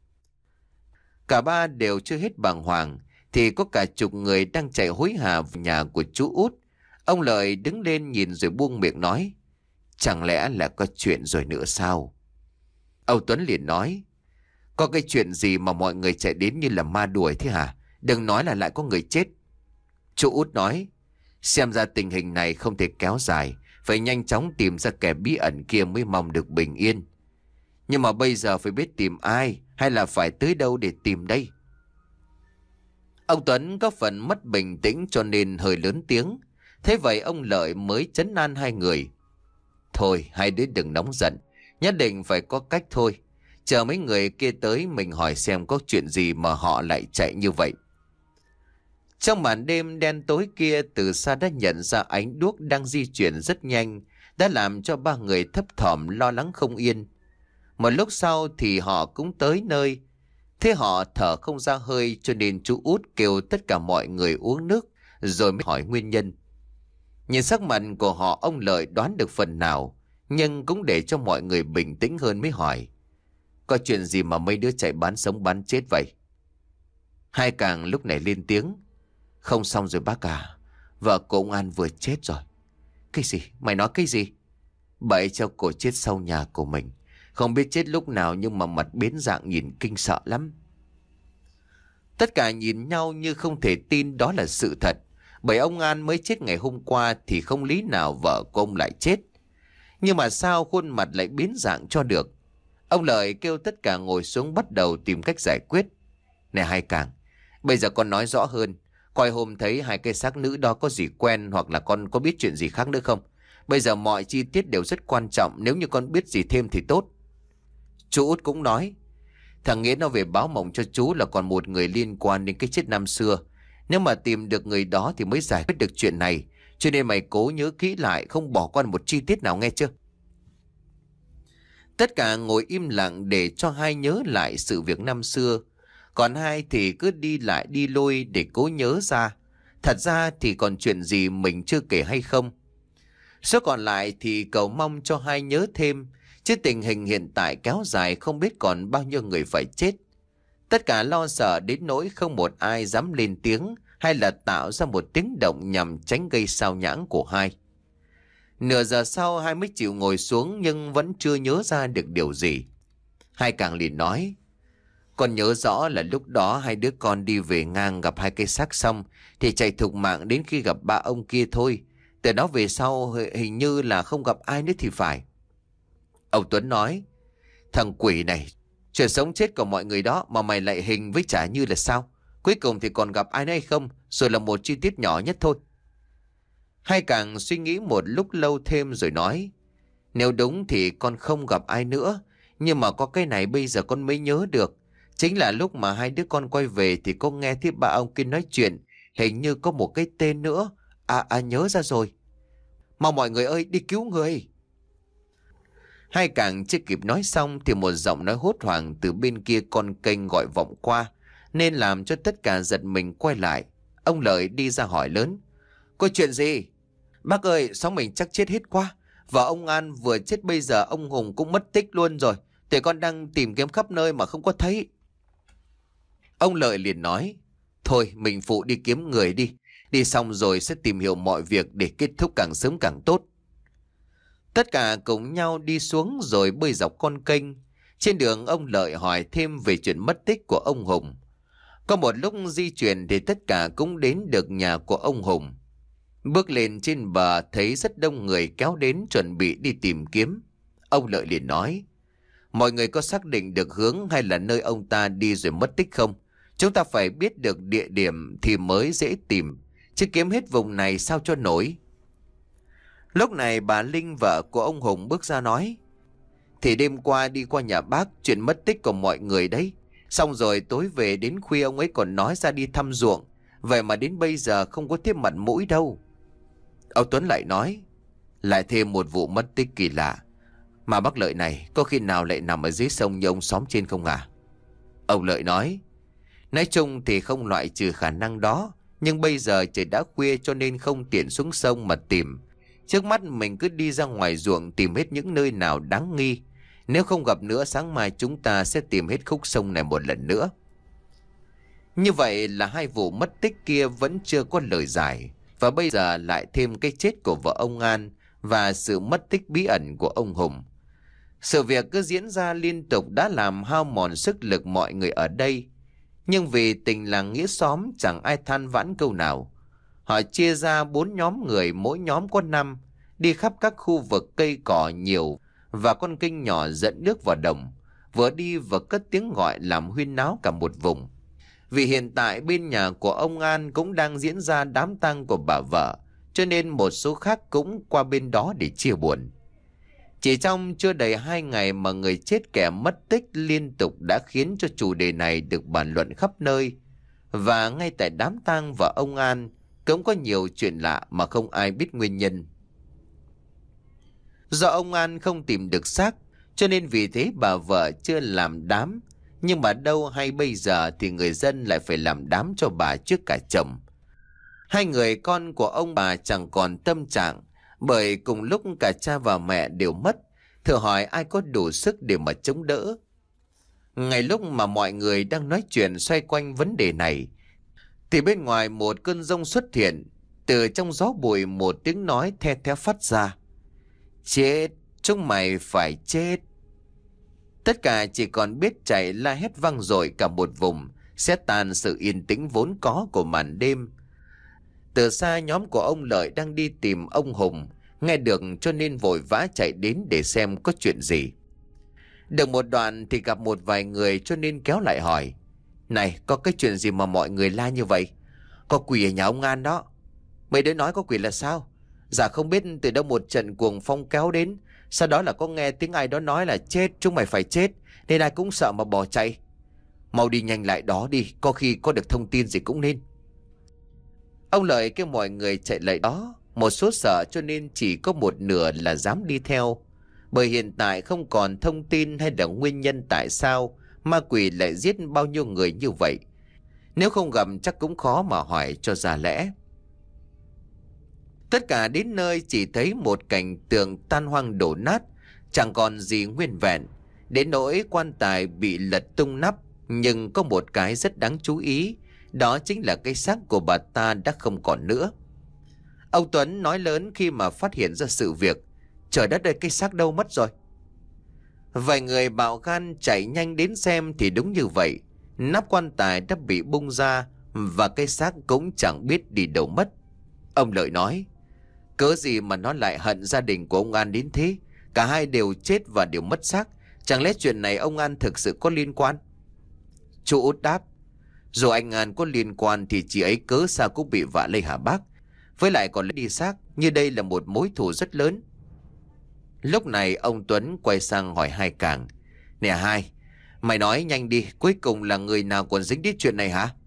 Cả ba đều chưa hết bàng hoàng thì có cả chục người đang chạy hối hả vào nhà của chú út. Ông Lợi đứng lên nhìn rồi buông miệng nói, chẳng lẽ là có chuyện rồi nữa sao? Âu Tuấn liền nói, có cái chuyện gì mà mọi người chạy đến như là ma đuổi thế hả? Đừng nói là lại có người chết. Chú út nói, xem ra tình hình này không thể kéo dài, phải nhanh chóng tìm ra kẻ bí ẩn kia mới mong được bình yên. Nhưng mà bây giờ phải biết tìm ai, hay là phải tới đâu để tìm đây? Ông Tuấn có phần mất bình tĩnh cho nên hơi lớn tiếng. Thế vậy ông Lợi mới trấn an hai người. Thôi, hai đứa đừng nóng giận, nhất định phải có cách thôi. Chờ mấy người kia tới mình hỏi xem có chuyện gì mà họ lại chạy như vậy. Trong màn đêm đen tối kia, từ xa đã nhận ra ánh đuốc đang di chuyển rất nhanh, đã làm cho ba người thấp thỏm lo lắng không yên. Một lúc sau thì họ cũng tới nơi. Thế họ thở không ra hơi cho nên chú út kêu tất cả mọi người uống nước rồi mới hỏi nguyên nhân. Nhìn sắc mặt của họ, ông Lợi đoán được phần nào, nhưng cũng để cho mọi người bình tĩnh hơn mới hỏi. Có chuyện gì mà mấy đứa chạy bán sống bán chết vậy? Hai càng lúc này lên tiếng. Không xong rồi bác à, vợ của ông An vừa chết rồi. Cái gì? Mày nói cái gì? Bà ấy treo cổ chết sau nhà của mình. Không biết chết lúc nào nhưng mà mặt biến dạng nhìn kinh sợ lắm. Tất cả nhìn nhau như không thể tin đó là sự thật. Bởi ông An mới chết ngày hôm qua thì không lý nào vợ của ông lại chết. Nhưng mà sao khuôn mặt lại biến dạng cho được? Ông Lợi kêu tất cả ngồi xuống bắt đầu tìm cách giải quyết. Này hai càng, bây giờ con nói rõ hơn. Coi hôm thấy hai cái xác nữ đó có gì quen, hoặc là con có biết chuyện gì khác nữa không? Bây giờ mọi chi tiết đều rất quan trọng, nếu như con biết gì thêm thì tốt. Chú út cũng nói, thằng Nghĩa nó về báo mộng cho chú là còn một người liên quan đến cái chết năm xưa. Nếu mà tìm được người đó thì mới giải quyết được chuyện này. Cho nên mày cố nhớ kỹ lại, không bỏ qua một chi tiết nào, nghe chưa? Tất cả ngồi im lặng để cho hai nhớ lại sự việc năm xưa. Còn hai thì cứ đi lại đi lui để cố nhớ ra. Thật ra thì còn chuyện gì mình chưa kể hay không? Số còn lại thì cầu mong cho hai nhớ thêm. Chứ tình hình hiện tại kéo dài không biết còn bao nhiêu người phải chết. Tất cả lo sợ đến nỗi không một ai dám lên tiếng hay là tạo ra một tiếng động nhằm tránh gây sao nhãng của hai. Nửa giờ sau hai mới chịu ngồi xuống nhưng vẫn chưa nhớ ra được điều gì. Hai càng liền nói, con nhớ rõ là lúc đó hai đứa con đi về ngang gặp hai cây xác xong thì chạy thục mạng đến khi gặp ba ông kia thôi. Từ đó về sau hình như là không gặp ai nữa thì phải. Ông Tuấn nói, thằng quỷ này, chuyện sống chết của mọi người đó mà mày lại hình với chả như là sao? Cuối cùng thì còn gặp ai nữa hay không? Rồi là một chi tiết nhỏ nhất thôi. Hai càng suy nghĩ một lúc lâu thêm rồi nói, nếu đúng thì con không gặp ai nữa. Nhưng mà có cái này bây giờ con mới nhớ được. Chính là lúc mà hai đứa con quay về thì con nghe thấy ba ông kia nói chuyện. Hình như có một cái tên nữa. À à nhớ ra rồi. Mau mọi người ơi, đi cứu người. Hai càng chưa kịp nói xong thì một giọng nói hốt hoảng từ bên kia con kênh gọi vọng qua, nên làm cho tất cả giật mình quay lại. Ông Lợi đi ra hỏi lớn, có chuyện gì? Bác ơi, sống mình chắc chết hết quá. Và ông An vừa chết, bây giờ ông Hùng cũng mất tích luôn rồi. Thì con đang tìm kiếm khắp nơi mà không có thấy. Ông Lợi liền nói, thôi mình phụ đi kiếm người đi. Đi xong rồi sẽ tìm hiểu mọi việc để kết thúc càng sớm càng tốt. Tất cả cùng nhau đi xuống rồi bơi dọc con kênh. Trên đường ông Lợi hỏi thêm về chuyện mất tích của ông Hùng. Có một lúc di chuyển thì tất cả cũng đến được nhà của ông Hùng. Bước lên trên bờ thấy rất đông người kéo đến chuẩn bị đi tìm kiếm. Ông Lợi liền nói, mọi người có xác định được hướng hay là nơi ông ta đi rồi mất tích không? Chúng ta phải biết được địa điểm thì mới dễ tìm, chứ kiếm hết vùng này sao cho nổi. Lúc này bà Linh, vợ của ông Hùng, bước ra nói, thì đêm qua đi qua nhà bác, chuyện mất tích của mọi người đấy. Xong rồi tối về đến khuya ông ấy còn nói ra đi thăm ruộng. Vậy mà đến bây giờ không có tiếp mặt mũi đâu. Ông Tuấn lại nói, lại thêm một vụ mất tích kỳ lạ. Mà bác Lợi này, có khi nào lại nằm ở dưới sông như ông xóm trên không à? Ông Lợi nói, nói chung thì không loại trừ khả năng đó. Nhưng bây giờ trời đã khuya cho nên không tiện xuống sông mà tìm. Trước mắt mình cứ đi ra ngoài ruộng tìm hết những nơi nào đáng nghi. Nếu không gặp nữa, sáng mai chúng ta sẽ tìm hết khúc sông này một lần nữa. Như vậy là hai vụ mất tích kia vẫn chưa có lời giải. Và bây giờ lại thêm cái chết của vợ ông An và sự mất tích bí ẩn của ông Hùng. Sự việc cứ diễn ra liên tục đã làm hao mòn sức lực mọi người ở đây. Nhưng vì tình làng nghĩa xóm chẳng ai than vãn câu nào. Họ chia ra bốn nhóm người, mỗi nhóm có năm, đi khắp các khu vực cây cỏ nhiều và con kênh nhỏ dẫn nước vào đồng. Vừa đi vừa cất tiếng gọi làm huyên náo cả một vùng. Vì hiện tại bên nhà của ông An cũng đang diễn ra đám tang của bà vợ, cho nên một số khác cũng qua bên đó để chia buồn. Chỉ trong chưa đầy hai ngày mà người chết kẻ mất tích liên tục đã khiến cho chủ đề này được bàn luận khắp nơi. Và ngay tại đám tang và ông An cũng có nhiều chuyện lạ mà không ai biết nguyên nhân. Do ông An không tìm được xác, cho nên vì thế bà vợ chưa làm đám. Nhưng mà đâu hay bây giờ thì người dân lại phải làm đám cho bà trước cả chồng. Hai người con của ông bà chẳng còn tâm trạng, bởi cùng lúc cả cha và mẹ đều mất, thử hỏi ai có đủ sức để mà chống đỡ. Ngay lúc mà mọi người đang nói chuyện xoay quanh vấn đề này, thì bên ngoài một cơn giông xuất hiện. Từ trong gió bụi một tiếng nói the thé phát ra, chết, chúng mày phải chết. Tất cả chỉ còn biết chạy la hét vang dội cả một vùng, xé tan sự yên tĩnh vốn có của màn đêm. Từ xa nhóm của ông Lợi đang đi tìm ông Hùng, nghe được cho nên vội vã chạy đến để xem có chuyện gì. Được một đoạn thì gặp một vài người cho nên kéo lại hỏi, này, có cái chuyện gì mà mọi người la như vậy? Có quỷ ở nhà ông An đó. Mấy đứa nói có quỷ là sao? Dạ không biết từ đâu một trận cuồng phong kéo đến. Sau đó là có nghe tiếng ai đó nói là chết, chúng mày phải chết. Nên ai cũng sợ mà bỏ chạy. Mau đi nhanh lại đó đi, có khi có được thông tin gì cũng nên. Ông Lợi kêu mọi người chạy lại đó. Một số sợ cho nên chỉ có một nửa là dám đi theo. Bởi hiện tại không còn thông tin hay là nguyên nhân tại sao ma quỷ lại giết bao nhiêu người như vậy. Nếu không gặp chắc cũng khó mà hỏi cho ra lẽ. Tất cả đến nơi chỉ thấy một cảnh tượng tan hoang đổ nát, chẳng còn gì nguyên vẹn. Đến nỗi quan tài bị lật tung nắp. Nhưng có một cái rất đáng chú ý, đó chính là cái xác của bà ta đã không còn nữa. Ông Tuấn nói lớn khi mà phát hiện ra sự việc. Trời đất ơi, cái xác đâu mất rồi? Vài người bạo gan chạy nhanh đến xem thì đúng như vậy. Nắp quan tài đã bị bung ra và cái xác cũng chẳng biết đi đâu mất. Ông Lợi nói, cớ gì mà nó lại hận gia đình của ông An đến thế? Cả hai đều chết và đều mất xác. Chẳng lẽ chuyện này ông An thực sự có liên quan? Chú Út đáp, dù anh An có liên quan thì chị ấy cớ sao cũng bị vạ lây hả bác? Với lại còn lấy đi xác, như đây là một mối thù rất lớn. Lúc này ông Tuấn quay sang hỏi Hai Càng, nè Hai, mày nói nhanh đi, cuối cùng là người nào còn dính đến chuyện này hả?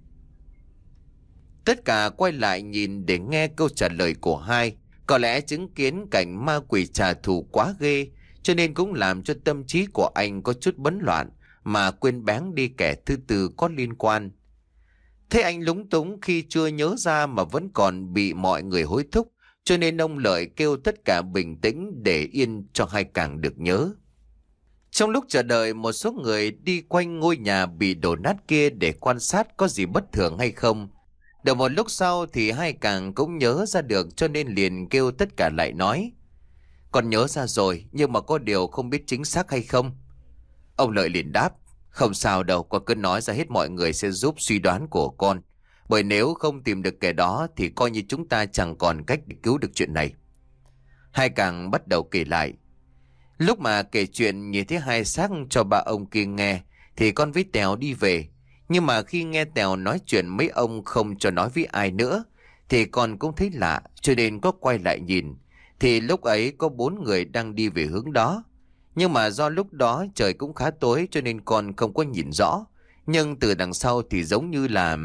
Tất cả quay lại nhìn để nghe câu trả lời của Hai. Có lẽ chứng kiến cảnh ma quỷ trả thù quá ghê, cho nên cũng làm cho tâm trí của anh có chút bấn loạn, mà quên bén đi kẻ thứ tư có liên quan. Thế anh lúng túng khi chưa nhớ ra mà vẫn còn bị mọi người hối thúc, cho nên ông Lợi kêu tất cả bình tĩnh để yên cho Hai Càng được nhớ. Trong lúc chờ đợi, một số người đi quanh ngôi nhà bị đổ nát kia để quan sát có gì bất thường hay không. Được một lúc sau thì Hai Càng cũng nhớ ra được, cho nên liền kêu tất cả lại nói, con nhớ ra rồi, nhưng mà có điều không biết chính xác hay không. Ông Lợi liền đáp, không sao đâu, con cứ nói ra hết mọi người sẽ giúp suy đoán của con. Bởi nếu không tìm được kẻ đó thì coi như chúng ta chẳng còn cách để cứu được chuyện này. Hai Càng bắt đầu kể lại. Lúc mà kể chuyện nhìn thấy hai xác cho ba ông kia nghe thì con với Tèo đi về. Nhưng mà khi nghe Tèo nói chuyện mấy ông không cho nói với ai nữa thì con cũng thấy lạ, cho nên có quay lại nhìn. Thì lúc ấy có bốn người đang đi về hướng đó. Nhưng mà do lúc đó trời cũng khá tối cho nên con không có nhìn rõ. Nhưng từ đằng sau thì giống như là...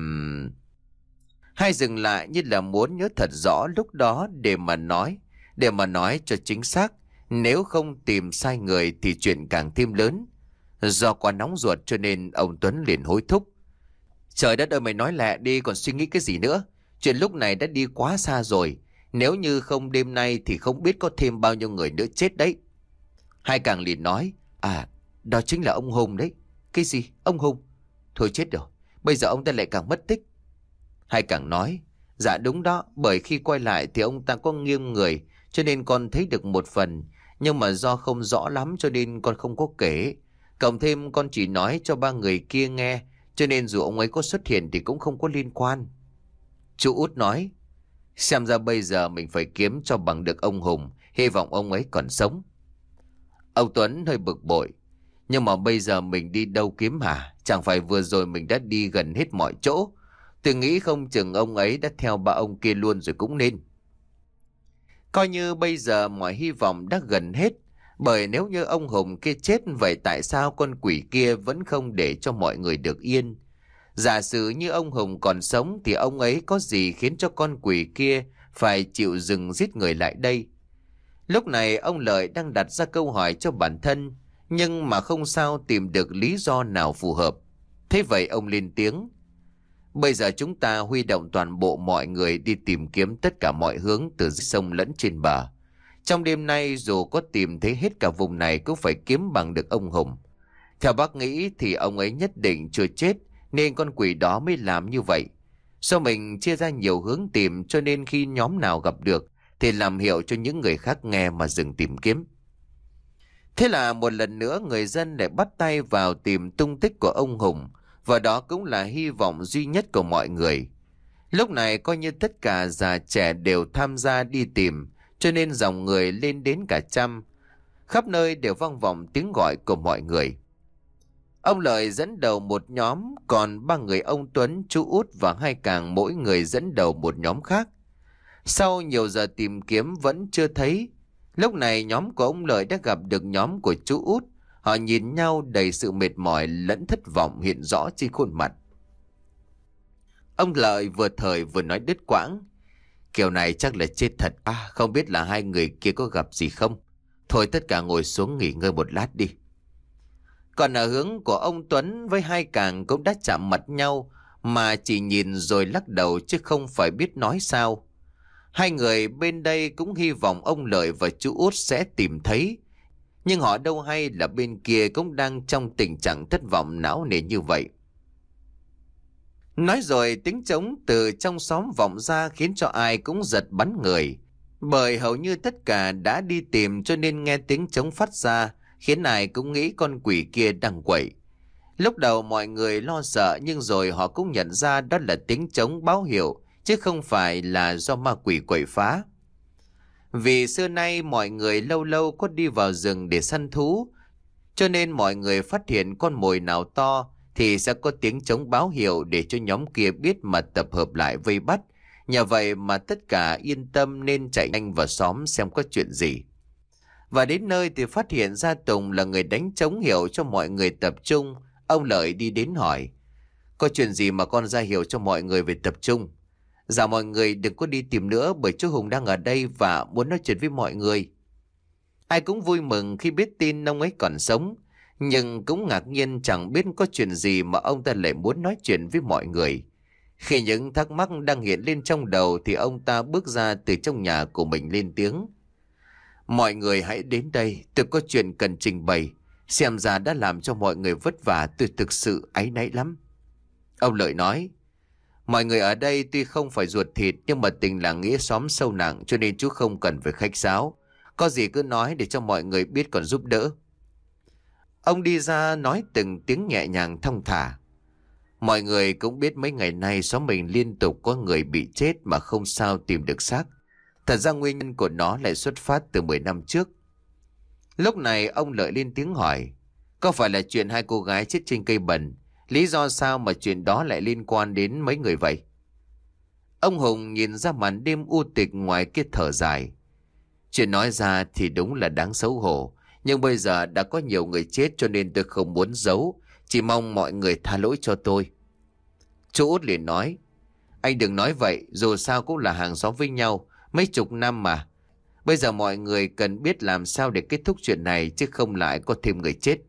Hai dừng lại như là muốn nhớ thật rõ lúc đó để mà nói. Để mà nói cho chính xác. Nếu không tìm sai người thì chuyện càng thêm lớn. Do quá nóng ruột cho nên ông Tuấn liền hối thúc. Trời đất ơi, mày nói lẹ đi, còn suy nghĩ cái gì nữa? Chuyện lúc này đã đi quá xa rồi. Nếu như không đêm nay thì không biết có thêm bao nhiêu người nữa chết đấy. Hai Càng liền nói, à, đó chính là ông Hùng đấy. Cái gì? Ông Hùng? Thôi chết rồi, bây giờ ông ta lại càng mất tích. Hai Càng nói, dạ đúng đó, bởi khi quay lại thì ông ta có nghiêng người, cho nên con thấy được một phần. Nhưng mà do không rõ lắm cho nên con không có kể. Cộng thêm con chỉ nói cho ba người kia nghe, cho nên dù ông ấy có xuất hiện thì cũng không có liên quan. Chú Út nói, xem ra bây giờ mình phải kiếm cho bằng được ông Hùng, hy vọng ông ấy còn sống. Ông Tuấn hơi bực bội, nhưng mà bây giờ mình đi đâu kiếm hả? Chẳng phải vừa rồi mình đã đi gần hết mọi chỗ. Tôi nghĩ không chừng ông ấy đã theo ba ông kia luôn rồi cũng nên. Coi như bây giờ mọi hy vọng đã gần hết. Bởi nếu như ông Hùng kia chết, vậy tại sao con quỷ kia vẫn không để cho mọi người được yên? Giả sử như ông Hùng còn sống thì ông ấy có gì khiến cho con quỷ kia phải chịu dừng giết người lại đây? Lúc này ông Lợi đang đặt ra câu hỏi cho bản thân, nhưng mà không sao tìm được lý do nào phù hợp. Thế vậy ông lên tiếng. Bây giờ chúng ta huy động toàn bộ mọi người đi tìm kiếm tất cả mọi hướng từ dưới sông lẫn trên bờ. Trong đêm nay dù có tìm thấy hết cả vùng này cũng phải kiếm bằng được ông Hùng. Theo bác nghĩ thì ông ấy nhất định chưa chết nên con quỷ đó mới làm như vậy. Do mình chia ra nhiều hướng tìm cho nên khi nhóm nào gặp được thì làm hiệu cho những người khác nghe mà dừng tìm kiếm. Thế là một lần nữa người dân lại bắt tay vào tìm tung tích của ông Hùng, và đó cũng là hy vọng duy nhất của mọi người. Lúc này coi như tất cả già trẻ đều tham gia đi tìm, cho nên dòng người lên đến cả trăm. Khắp nơi đều vang vọng tiếng gọi của mọi người. Ông Lợi dẫn đầu một nhóm, còn ba người ông Tuấn, chú Út và hai Càng mỗi người dẫn đầu một nhóm khác. Sau nhiều giờ tìm kiếm vẫn chưa thấy. Lúc này nhóm của ông Lợi đã gặp được nhóm của chú Út. Họ nhìn nhau đầy sự mệt mỏi lẫn thất vọng hiện rõ trên khuôn mặt. Ông Lợi vừa thời vừa nói đứt quãng. Kiểu này chắc là chết thật. À, không biết là hai người kia có gặp gì không? Thôi tất cả ngồi xuống nghỉ ngơi một lát đi. Còn ở hướng của ông Tuấn với hai Càng cũng đã chạm mặt nhau, mà chỉ nhìn rồi lắc đầu chứ không phải biết nói sao. Hai người bên đây cũng hy vọng ông Lợi và chú Út sẽ tìm thấy. Nhưng họ đâu hay là bên kia cũng đang trong tình trạng thất vọng não nề như vậy. Nói rồi tiếng trống từ trong xóm vọng ra khiến cho ai cũng giật bắn người. Bởi hầu như tất cả đã đi tìm cho nên nghe tiếng trống phát ra khiến ai cũng nghĩ con quỷ kia đang quậy. Lúc đầu mọi người lo sợ nhưng rồi họ cũng nhận ra đó là tiếng trống báo hiệu chứ không phải là do ma quỷ quậy phá. Vì xưa nay mọi người lâu lâu có đi vào rừng để săn thú, cho nên mọi người phát hiện con mồi nào to thì sẽ có tiếng trống báo hiệu để cho nhóm kia biết mà tập hợp lại vây bắt. Nhờ vậy mà tất cả yên tâm nên chạy nhanh vào xóm xem có chuyện gì. Và đến nơi thì phát hiện ra Tùng là người đánh trống hiệu cho mọi người tập trung. Ông Lợi đi đến hỏi: có chuyện gì mà con ra hiệu cho mọi người về tập trung? Dạ mọi người đừng có đi tìm nữa, bởi chú Hùng đang ở đây và muốn nói chuyện với mọi người. Ai cũng vui mừng khi biết tin ông ấy còn sống, nhưng cũng ngạc nhiên chẳng biết có chuyện gì mà ông ta lại muốn nói chuyện với mọi người. Khi những thắc mắc đang hiện lên trong đầu thì ông ta bước ra từ trong nhà của mình lên tiếng: mọi người hãy đến đây, tôi có chuyện cần trình bày. Xem ra đã làm cho mọi người vất vả, tôi thực sự áy náy lắm. Ông Lợi nói: mọi người ở đây tuy không phải ruột thịt nhưng mà tình là nghĩa xóm sâu nặng, cho nên chú không cần phải khách sáo. Có gì cứ nói để cho mọi người biết còn giúp đỡ. Ông đi ra nói từng tiếng nhẹ nhàng thong thả. Mọi người cũng biết mấy ngày nay xóm mình liên tục có người bị chết mà không sao tìm được xác. Thật ra nguyên nhân của nó lại xuất phát từ mười năm trước. Lúc này ông Lợi lên tiếng hỏi: có phải là chuyện hai cô gái chết trên cây bần? Lý do sao mà chuyện đó lại liên quan đến mấy người vậy? Ông Hùng nhìn ra màn đêm u tịch ngoài kia thở dài. Chuyện nói ra thì đúng là đáng xấu hổ, nhưng bây giờ đã có nhiều người chết cho nên tôi không muốn giấu, chỉ mong mọi người tha lỗi cho tôi. Chú Út liền nói: anh đừng nói vậy, dù sao cũng là hàng xóm với nhau mấy chục năm mà. Bây giờ mọi người cần biết làm sao để kết thúc chuyện này chứ không lại có thêm người chết.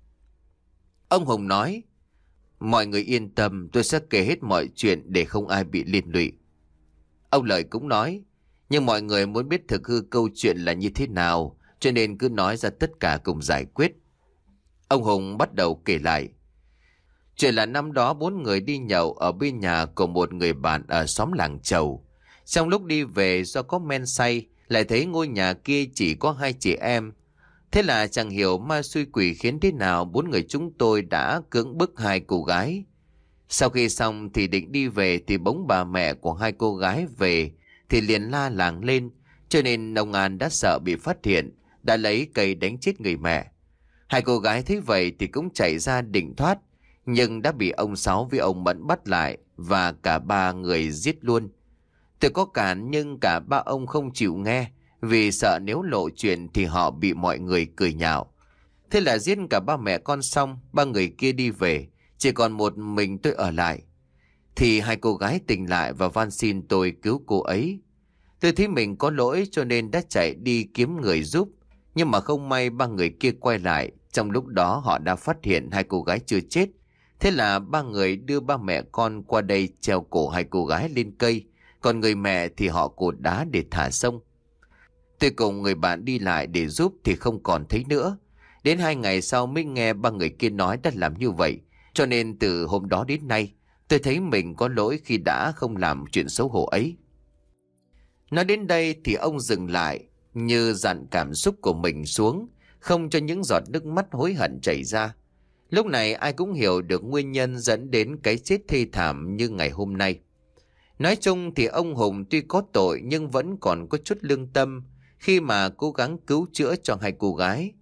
Ông Hùng nói: mọi người yên tâm, tôi sẽ kể hết mọi chuyện để không ai bị liên lụy. Ông Lợi cũng nói: nhưng mọi người muốn biết thực hư câu chuyện là như thế nào, cho nên cứ nói ra tất cả cùng giải quyết. Ông Hùng bắt đầu kể lại. Chuyện là năm đó bốn người đi nhậu ở bên nhà của một người bạn ở xóm làng Chầu. Trong lúc đi về do có men say, lại thấy ngôi nhà kia chỉ có hai chị em. Thế là chẳng hiểu ma xui quỷ khiến thế nào bốn người chúng tôi đã cưỡng bức hai cô gái. Sau khi xong thì định đi về thì bỗng bà mẹ của hai cô gái về thì liền la làng lên, cho nên ông An đã sợ bị phát hiện, đã lấy cây đánh chết người mẹ. Hai cô gái thấy vậy thì cũng chạy ra định thoát, nhưng đã bị ông Sáu với ông Mẫn bắt lại và cả ba người giết luôn. Tôi có cản nhưng cả ba ông không chịu nghe, vì sợ nếu lộ chuyện thì họ bị mọi người cười nhạo. Thế là giết cả ba mẹ con xong, ba người kia đi về, chỉ còn một mình tôi ở lại. Thì hai cô gái tỉnh lại và van xin tôi cứu cô ấy. Tôi thấy mình có lỗi cho nên đã chạy đi kiếm người giúp. Nhưng mà không may ba người kia quay lại. Trong lúc đó họ đã phát hiện hai cô gái chưa chết. Thế là ba người đưa ba mẹ con qua đây treo cổ hai cô gái lên cây. Còn người mẹ thì họ cột đá để thả sông. Tôi cùng người bạn đi lại để giúp thì không còn thấy nữa. Đến hai ngày sau mới nghe ba người kia nói đã làm như vậy. Cho nên từ hôm đó đến nay, tôi thấy mình có lỗi khi đã không làm chuyện xấu hổ ấy. Nói đến đây thì ông dừng lại, như dặn cảm xúc của mình xuống, không cho những giọt nước mắt hối hận chảy ra. Lúc này ai cũng hiểu được nguyên nhân dẫn đến cái chết thê thảm như ngày hôm nay. Nói chung thì ông Hùng tuy có tội nhưng vẫn còn có chút lương tâm khi mà cố gắng cứu chữa cho hai cô gái.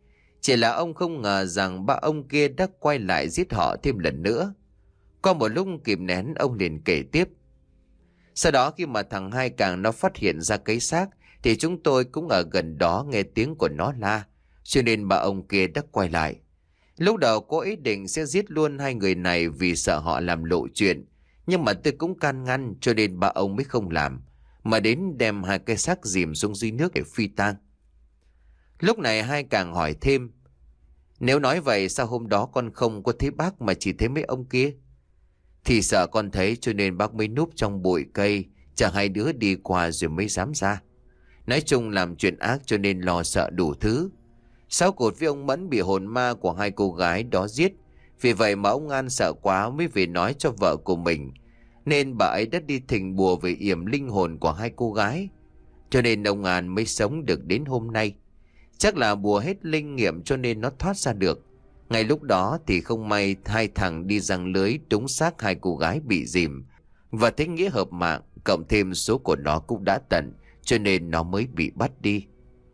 Chỉ là ông không ngờ rằng ba ông kia đã quay lại giết họ thêm lần nữa. Qua một lúc kìm nén, ông liền kể tiếp. Sau đó khi mà thằng Hai Càng nó phát hiện ra cái xác thì chúng tôi cũng ở gần đó nghe tiếng của nó la, cho nên ba ông kia đã quay lại. Lúc đầu có ý định sẽ giết luôn hai người này vì sợ họ làm lộ chuyện, nhưng mà tôi cũng can ngăn cho nên ba ông mới không làm, mà đến đem hai cái xác dìm xuống dưới nước để phi tang. Lúc này Hai Càng hỏi thêm, nếu nói vậy sao hôm đó con không có thấy bác mà chỉ thấy mấy ông kia? Thì sợ con thấy cho nên bác mới núp trong bụi cây, chờ hai đứa đi qua rồi mới dám ra. Nói chung làm chuyện ác cho nên lo sợ đủ thứ. Sáu Cột với ông Mẫn bị hồn ma của hai cô gái đó giết, vì vậy mà ông An sợ quá mới về nói cho vợ của mình, nên bà ấy đã đi thỉnh bùa về yểm linh hồn của hai cô gái. Cho nên ông An mới sống được đến hôm nay. Chắc là bùa hết linh nghiệm cho nên nó thoát ra được. Ngay lúc đó thì không may hai thằng đi giăng lưới trúng xác hai cô gái bị dìm, và thấy nghĩa hợp mạng, cộng thêm số của nó cũng đã tận, cho nên nó mới bị bắt đi.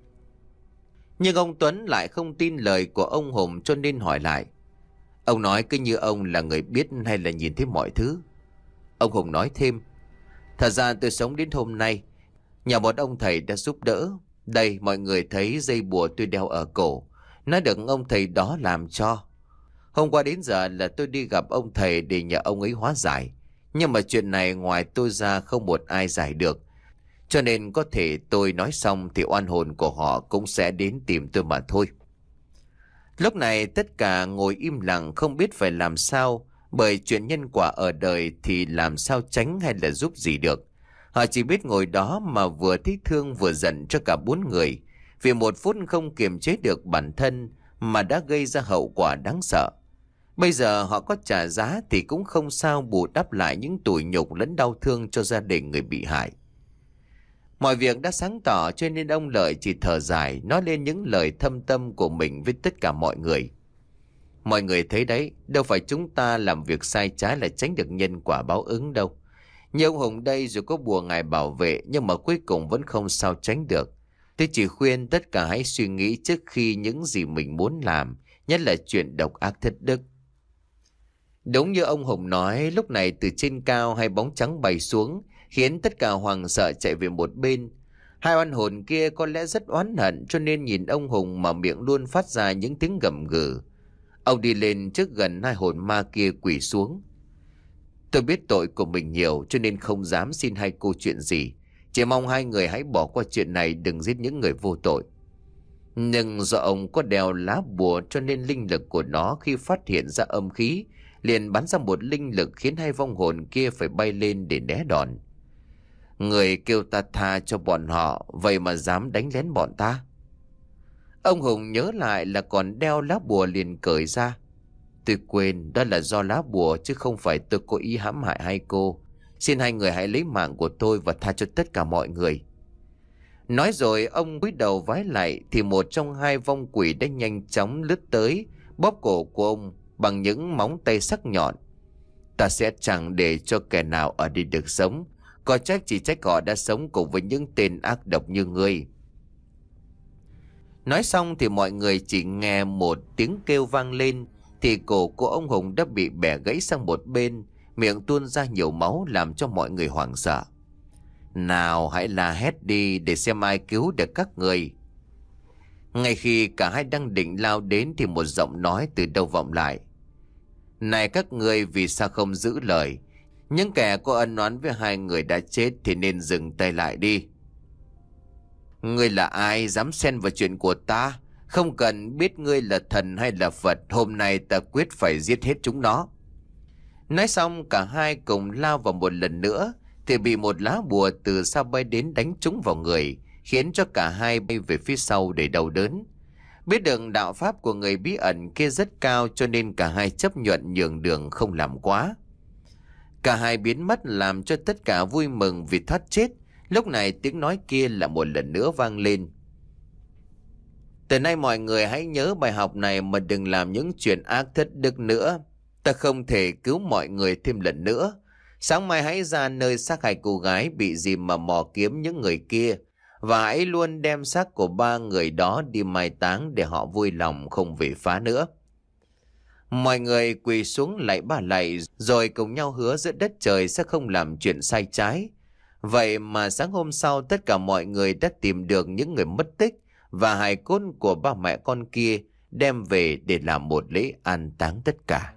Nhưng ông Tuấn lại không tin lời của ông Hùng cho nên hỏi lại. Ông nói cứ như ông là người biết hay là nhìn thấy mọi thứ? Ông Hùng nói thêm, thật ra tôi sống đến hôm nay nhờ một ông thầy đã giúp đỡ. Đây mọi người thấy dây bùa tôi đeo ở cổ, nó được ông thầy đó làm cho. Hôm qua đến giờ là tôi đi gặp ông thầy để nhờ ông ấy hóa giải, nhưng mà chuyện này ngoài tôi ra không một ai giải được. Cho nên có thể tôi nói xong thì oan hồn của họ cũng sẽ đến tìm tôi mà thôi. Lúc này tất cả ngồi im lặng không biết phải làm sao, bởi chuyện nhân quả ở đời thì làm sao tránh hay là giúp gì được. Họ chỉ biết ngồi đó mà vừa thích thương vừa giận cho cả bốn người, vì một phút không kiềm chế được bản thân mà đã gây ra hậu quả đáng sợ. Bây giờ họ có trả giá thì cũng không sao bù đắp lại những tủi nhục lẫn đau thương cho gia đình người bị hại. Mọi việc đã sáng tỏ cho nên ông Lợi chỉ thở dài nói lên những lời thâm tâm của mình với tất cả mọi người. Mọi người thấy đấy, đâu phải chúng ta làm việc sai trái là tránh được nhân quả báo ứng đâu. Như ông Hùng đây dù có bùa ngài bảo vệ nhưng mà cuối cùng vẫn không sao tránh được. Tôi chỉ khuyên tất cả hãy suy nghĩ trước khi những gì mình muốn làm, nhất là chuyện độc ác thất đức. Đúng như ông Hùng nói, lúc này từ trên cao hai bóng trắng bay xuống, khiến tất cả hoảng sợ chạy về một bên. Hai oan hồn kia có lẽ rất oán hận cho nên nhìn ông Hùng mà miệng luôn phát ra những tiếng gầm gừ. Ông đi lên trước gần hai hồn ma kia quỳ xuống. Tôi biết tội của mình nhiều cho nên không dám xin hai cô chuyện gì. Chỉ mong hai người hãy bỏ qua chuyện này, đừng giết những người vô tội. Nhưng do ông có đeo lá bùa cho nên linh lực của nó khi phát hiện ra âm khí liền bắn ra một linh lực khiến hai vong hồn kia phải bay lên để né đòn. Người kêu ta tha cho bọn họ, vậy mà dám đánh lén bọn ta. Ông Hùng nhớ lại là còn đeo lá bùa liền cởi ra. Tôi quên, đó là do lá bùa chứ không phải tôi cố ý hãm hại hai cô. Xin hai người hãy lấy mạng của tôi và tha cho tất cả mọi người. Nói rồi ông cúi đầu vái lại thì một trong hai vong quỷ đã nhanh chóng lướt tới, bóp cổ của ông bằng những móng tay sắc nhọn. Ta sẽ chẳng để cho kẻ nào ở đây được sống, có trách chỉ trách họ đã sống cùng với những tên ác độc như ngươi. Nói xong thì mọi người chỉ nghe một tiếng kêu vang lên thì cổ của ông Hùng đã bị bẻ gãy sang một bên, miệng tuôn ra nhiều máu làm cho mọi người hoảng sợ. Nào hãy la hét đi để xem ai cứu được các người. Ngay khi cả hai đang định lao đến thì một giọng nói từ đâu vọng lại. Này các người, vì sao không giữ lời? Những kẻ có ân oán với hai người đã chết thì nên dừng tay lại đi. Ngươi là ai dám xen vào chuyện của ta? Không cần biết ngươi là thần hay là Phật, hôm nay ta quyết phải giết hết chúng nó. Nói xong cả hai cùng lao vào một lần nữa thì bị một lá bùa từ xa bay đến đánh trúng vào người, khiến cho cả hai bay về phía sau để đau đớn. Biết được đạo pháp của người bí ẩn kia rất cao cho nên cả hai chấp nhận nhường đường không làm quá. Cả hai biến mất làm cho tất cả vui mừng vì thoát chết. Lúc này tiếng nói kia là một lần nữa vang lên. Từ nay mọi người hãy nhớ bài học này mà đừng làm những chuyện ác thất đức nữa. Ta không thể cứu mọi người thêm lần nữa. Sáng mai hãy ra nơi xác hai cô gái bị dìm mà mò kiếm những người kia. và hãy luôn đem xác của ba người đó đi mai táng để họ vui lòng không về phá nữa. Mọi người quỳ xuống lạy ba lạy rồi cùng nhau hứa giữa đất trời sẽ không làm chuyện sai trái. Vậy mà sáng hôm sau tất cả mọi người đã tìm được những người mất tích và hài cốt của ba mẹ con kia đem về để làm một lễ an táng tất cả.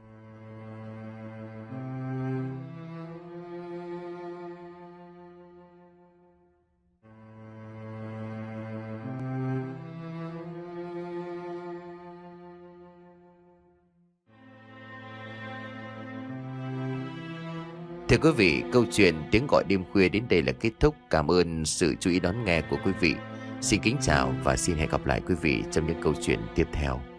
Thưa quý vị, câu chuyện Tiếng Gọi Đêm Khuya đến đây là kết thúc. Cảm ơn sự chú ý đón nghe của quý vị. Xin kính chào và xin hẹn gặp lại quý vị trong những câu chuyện tiếp theo.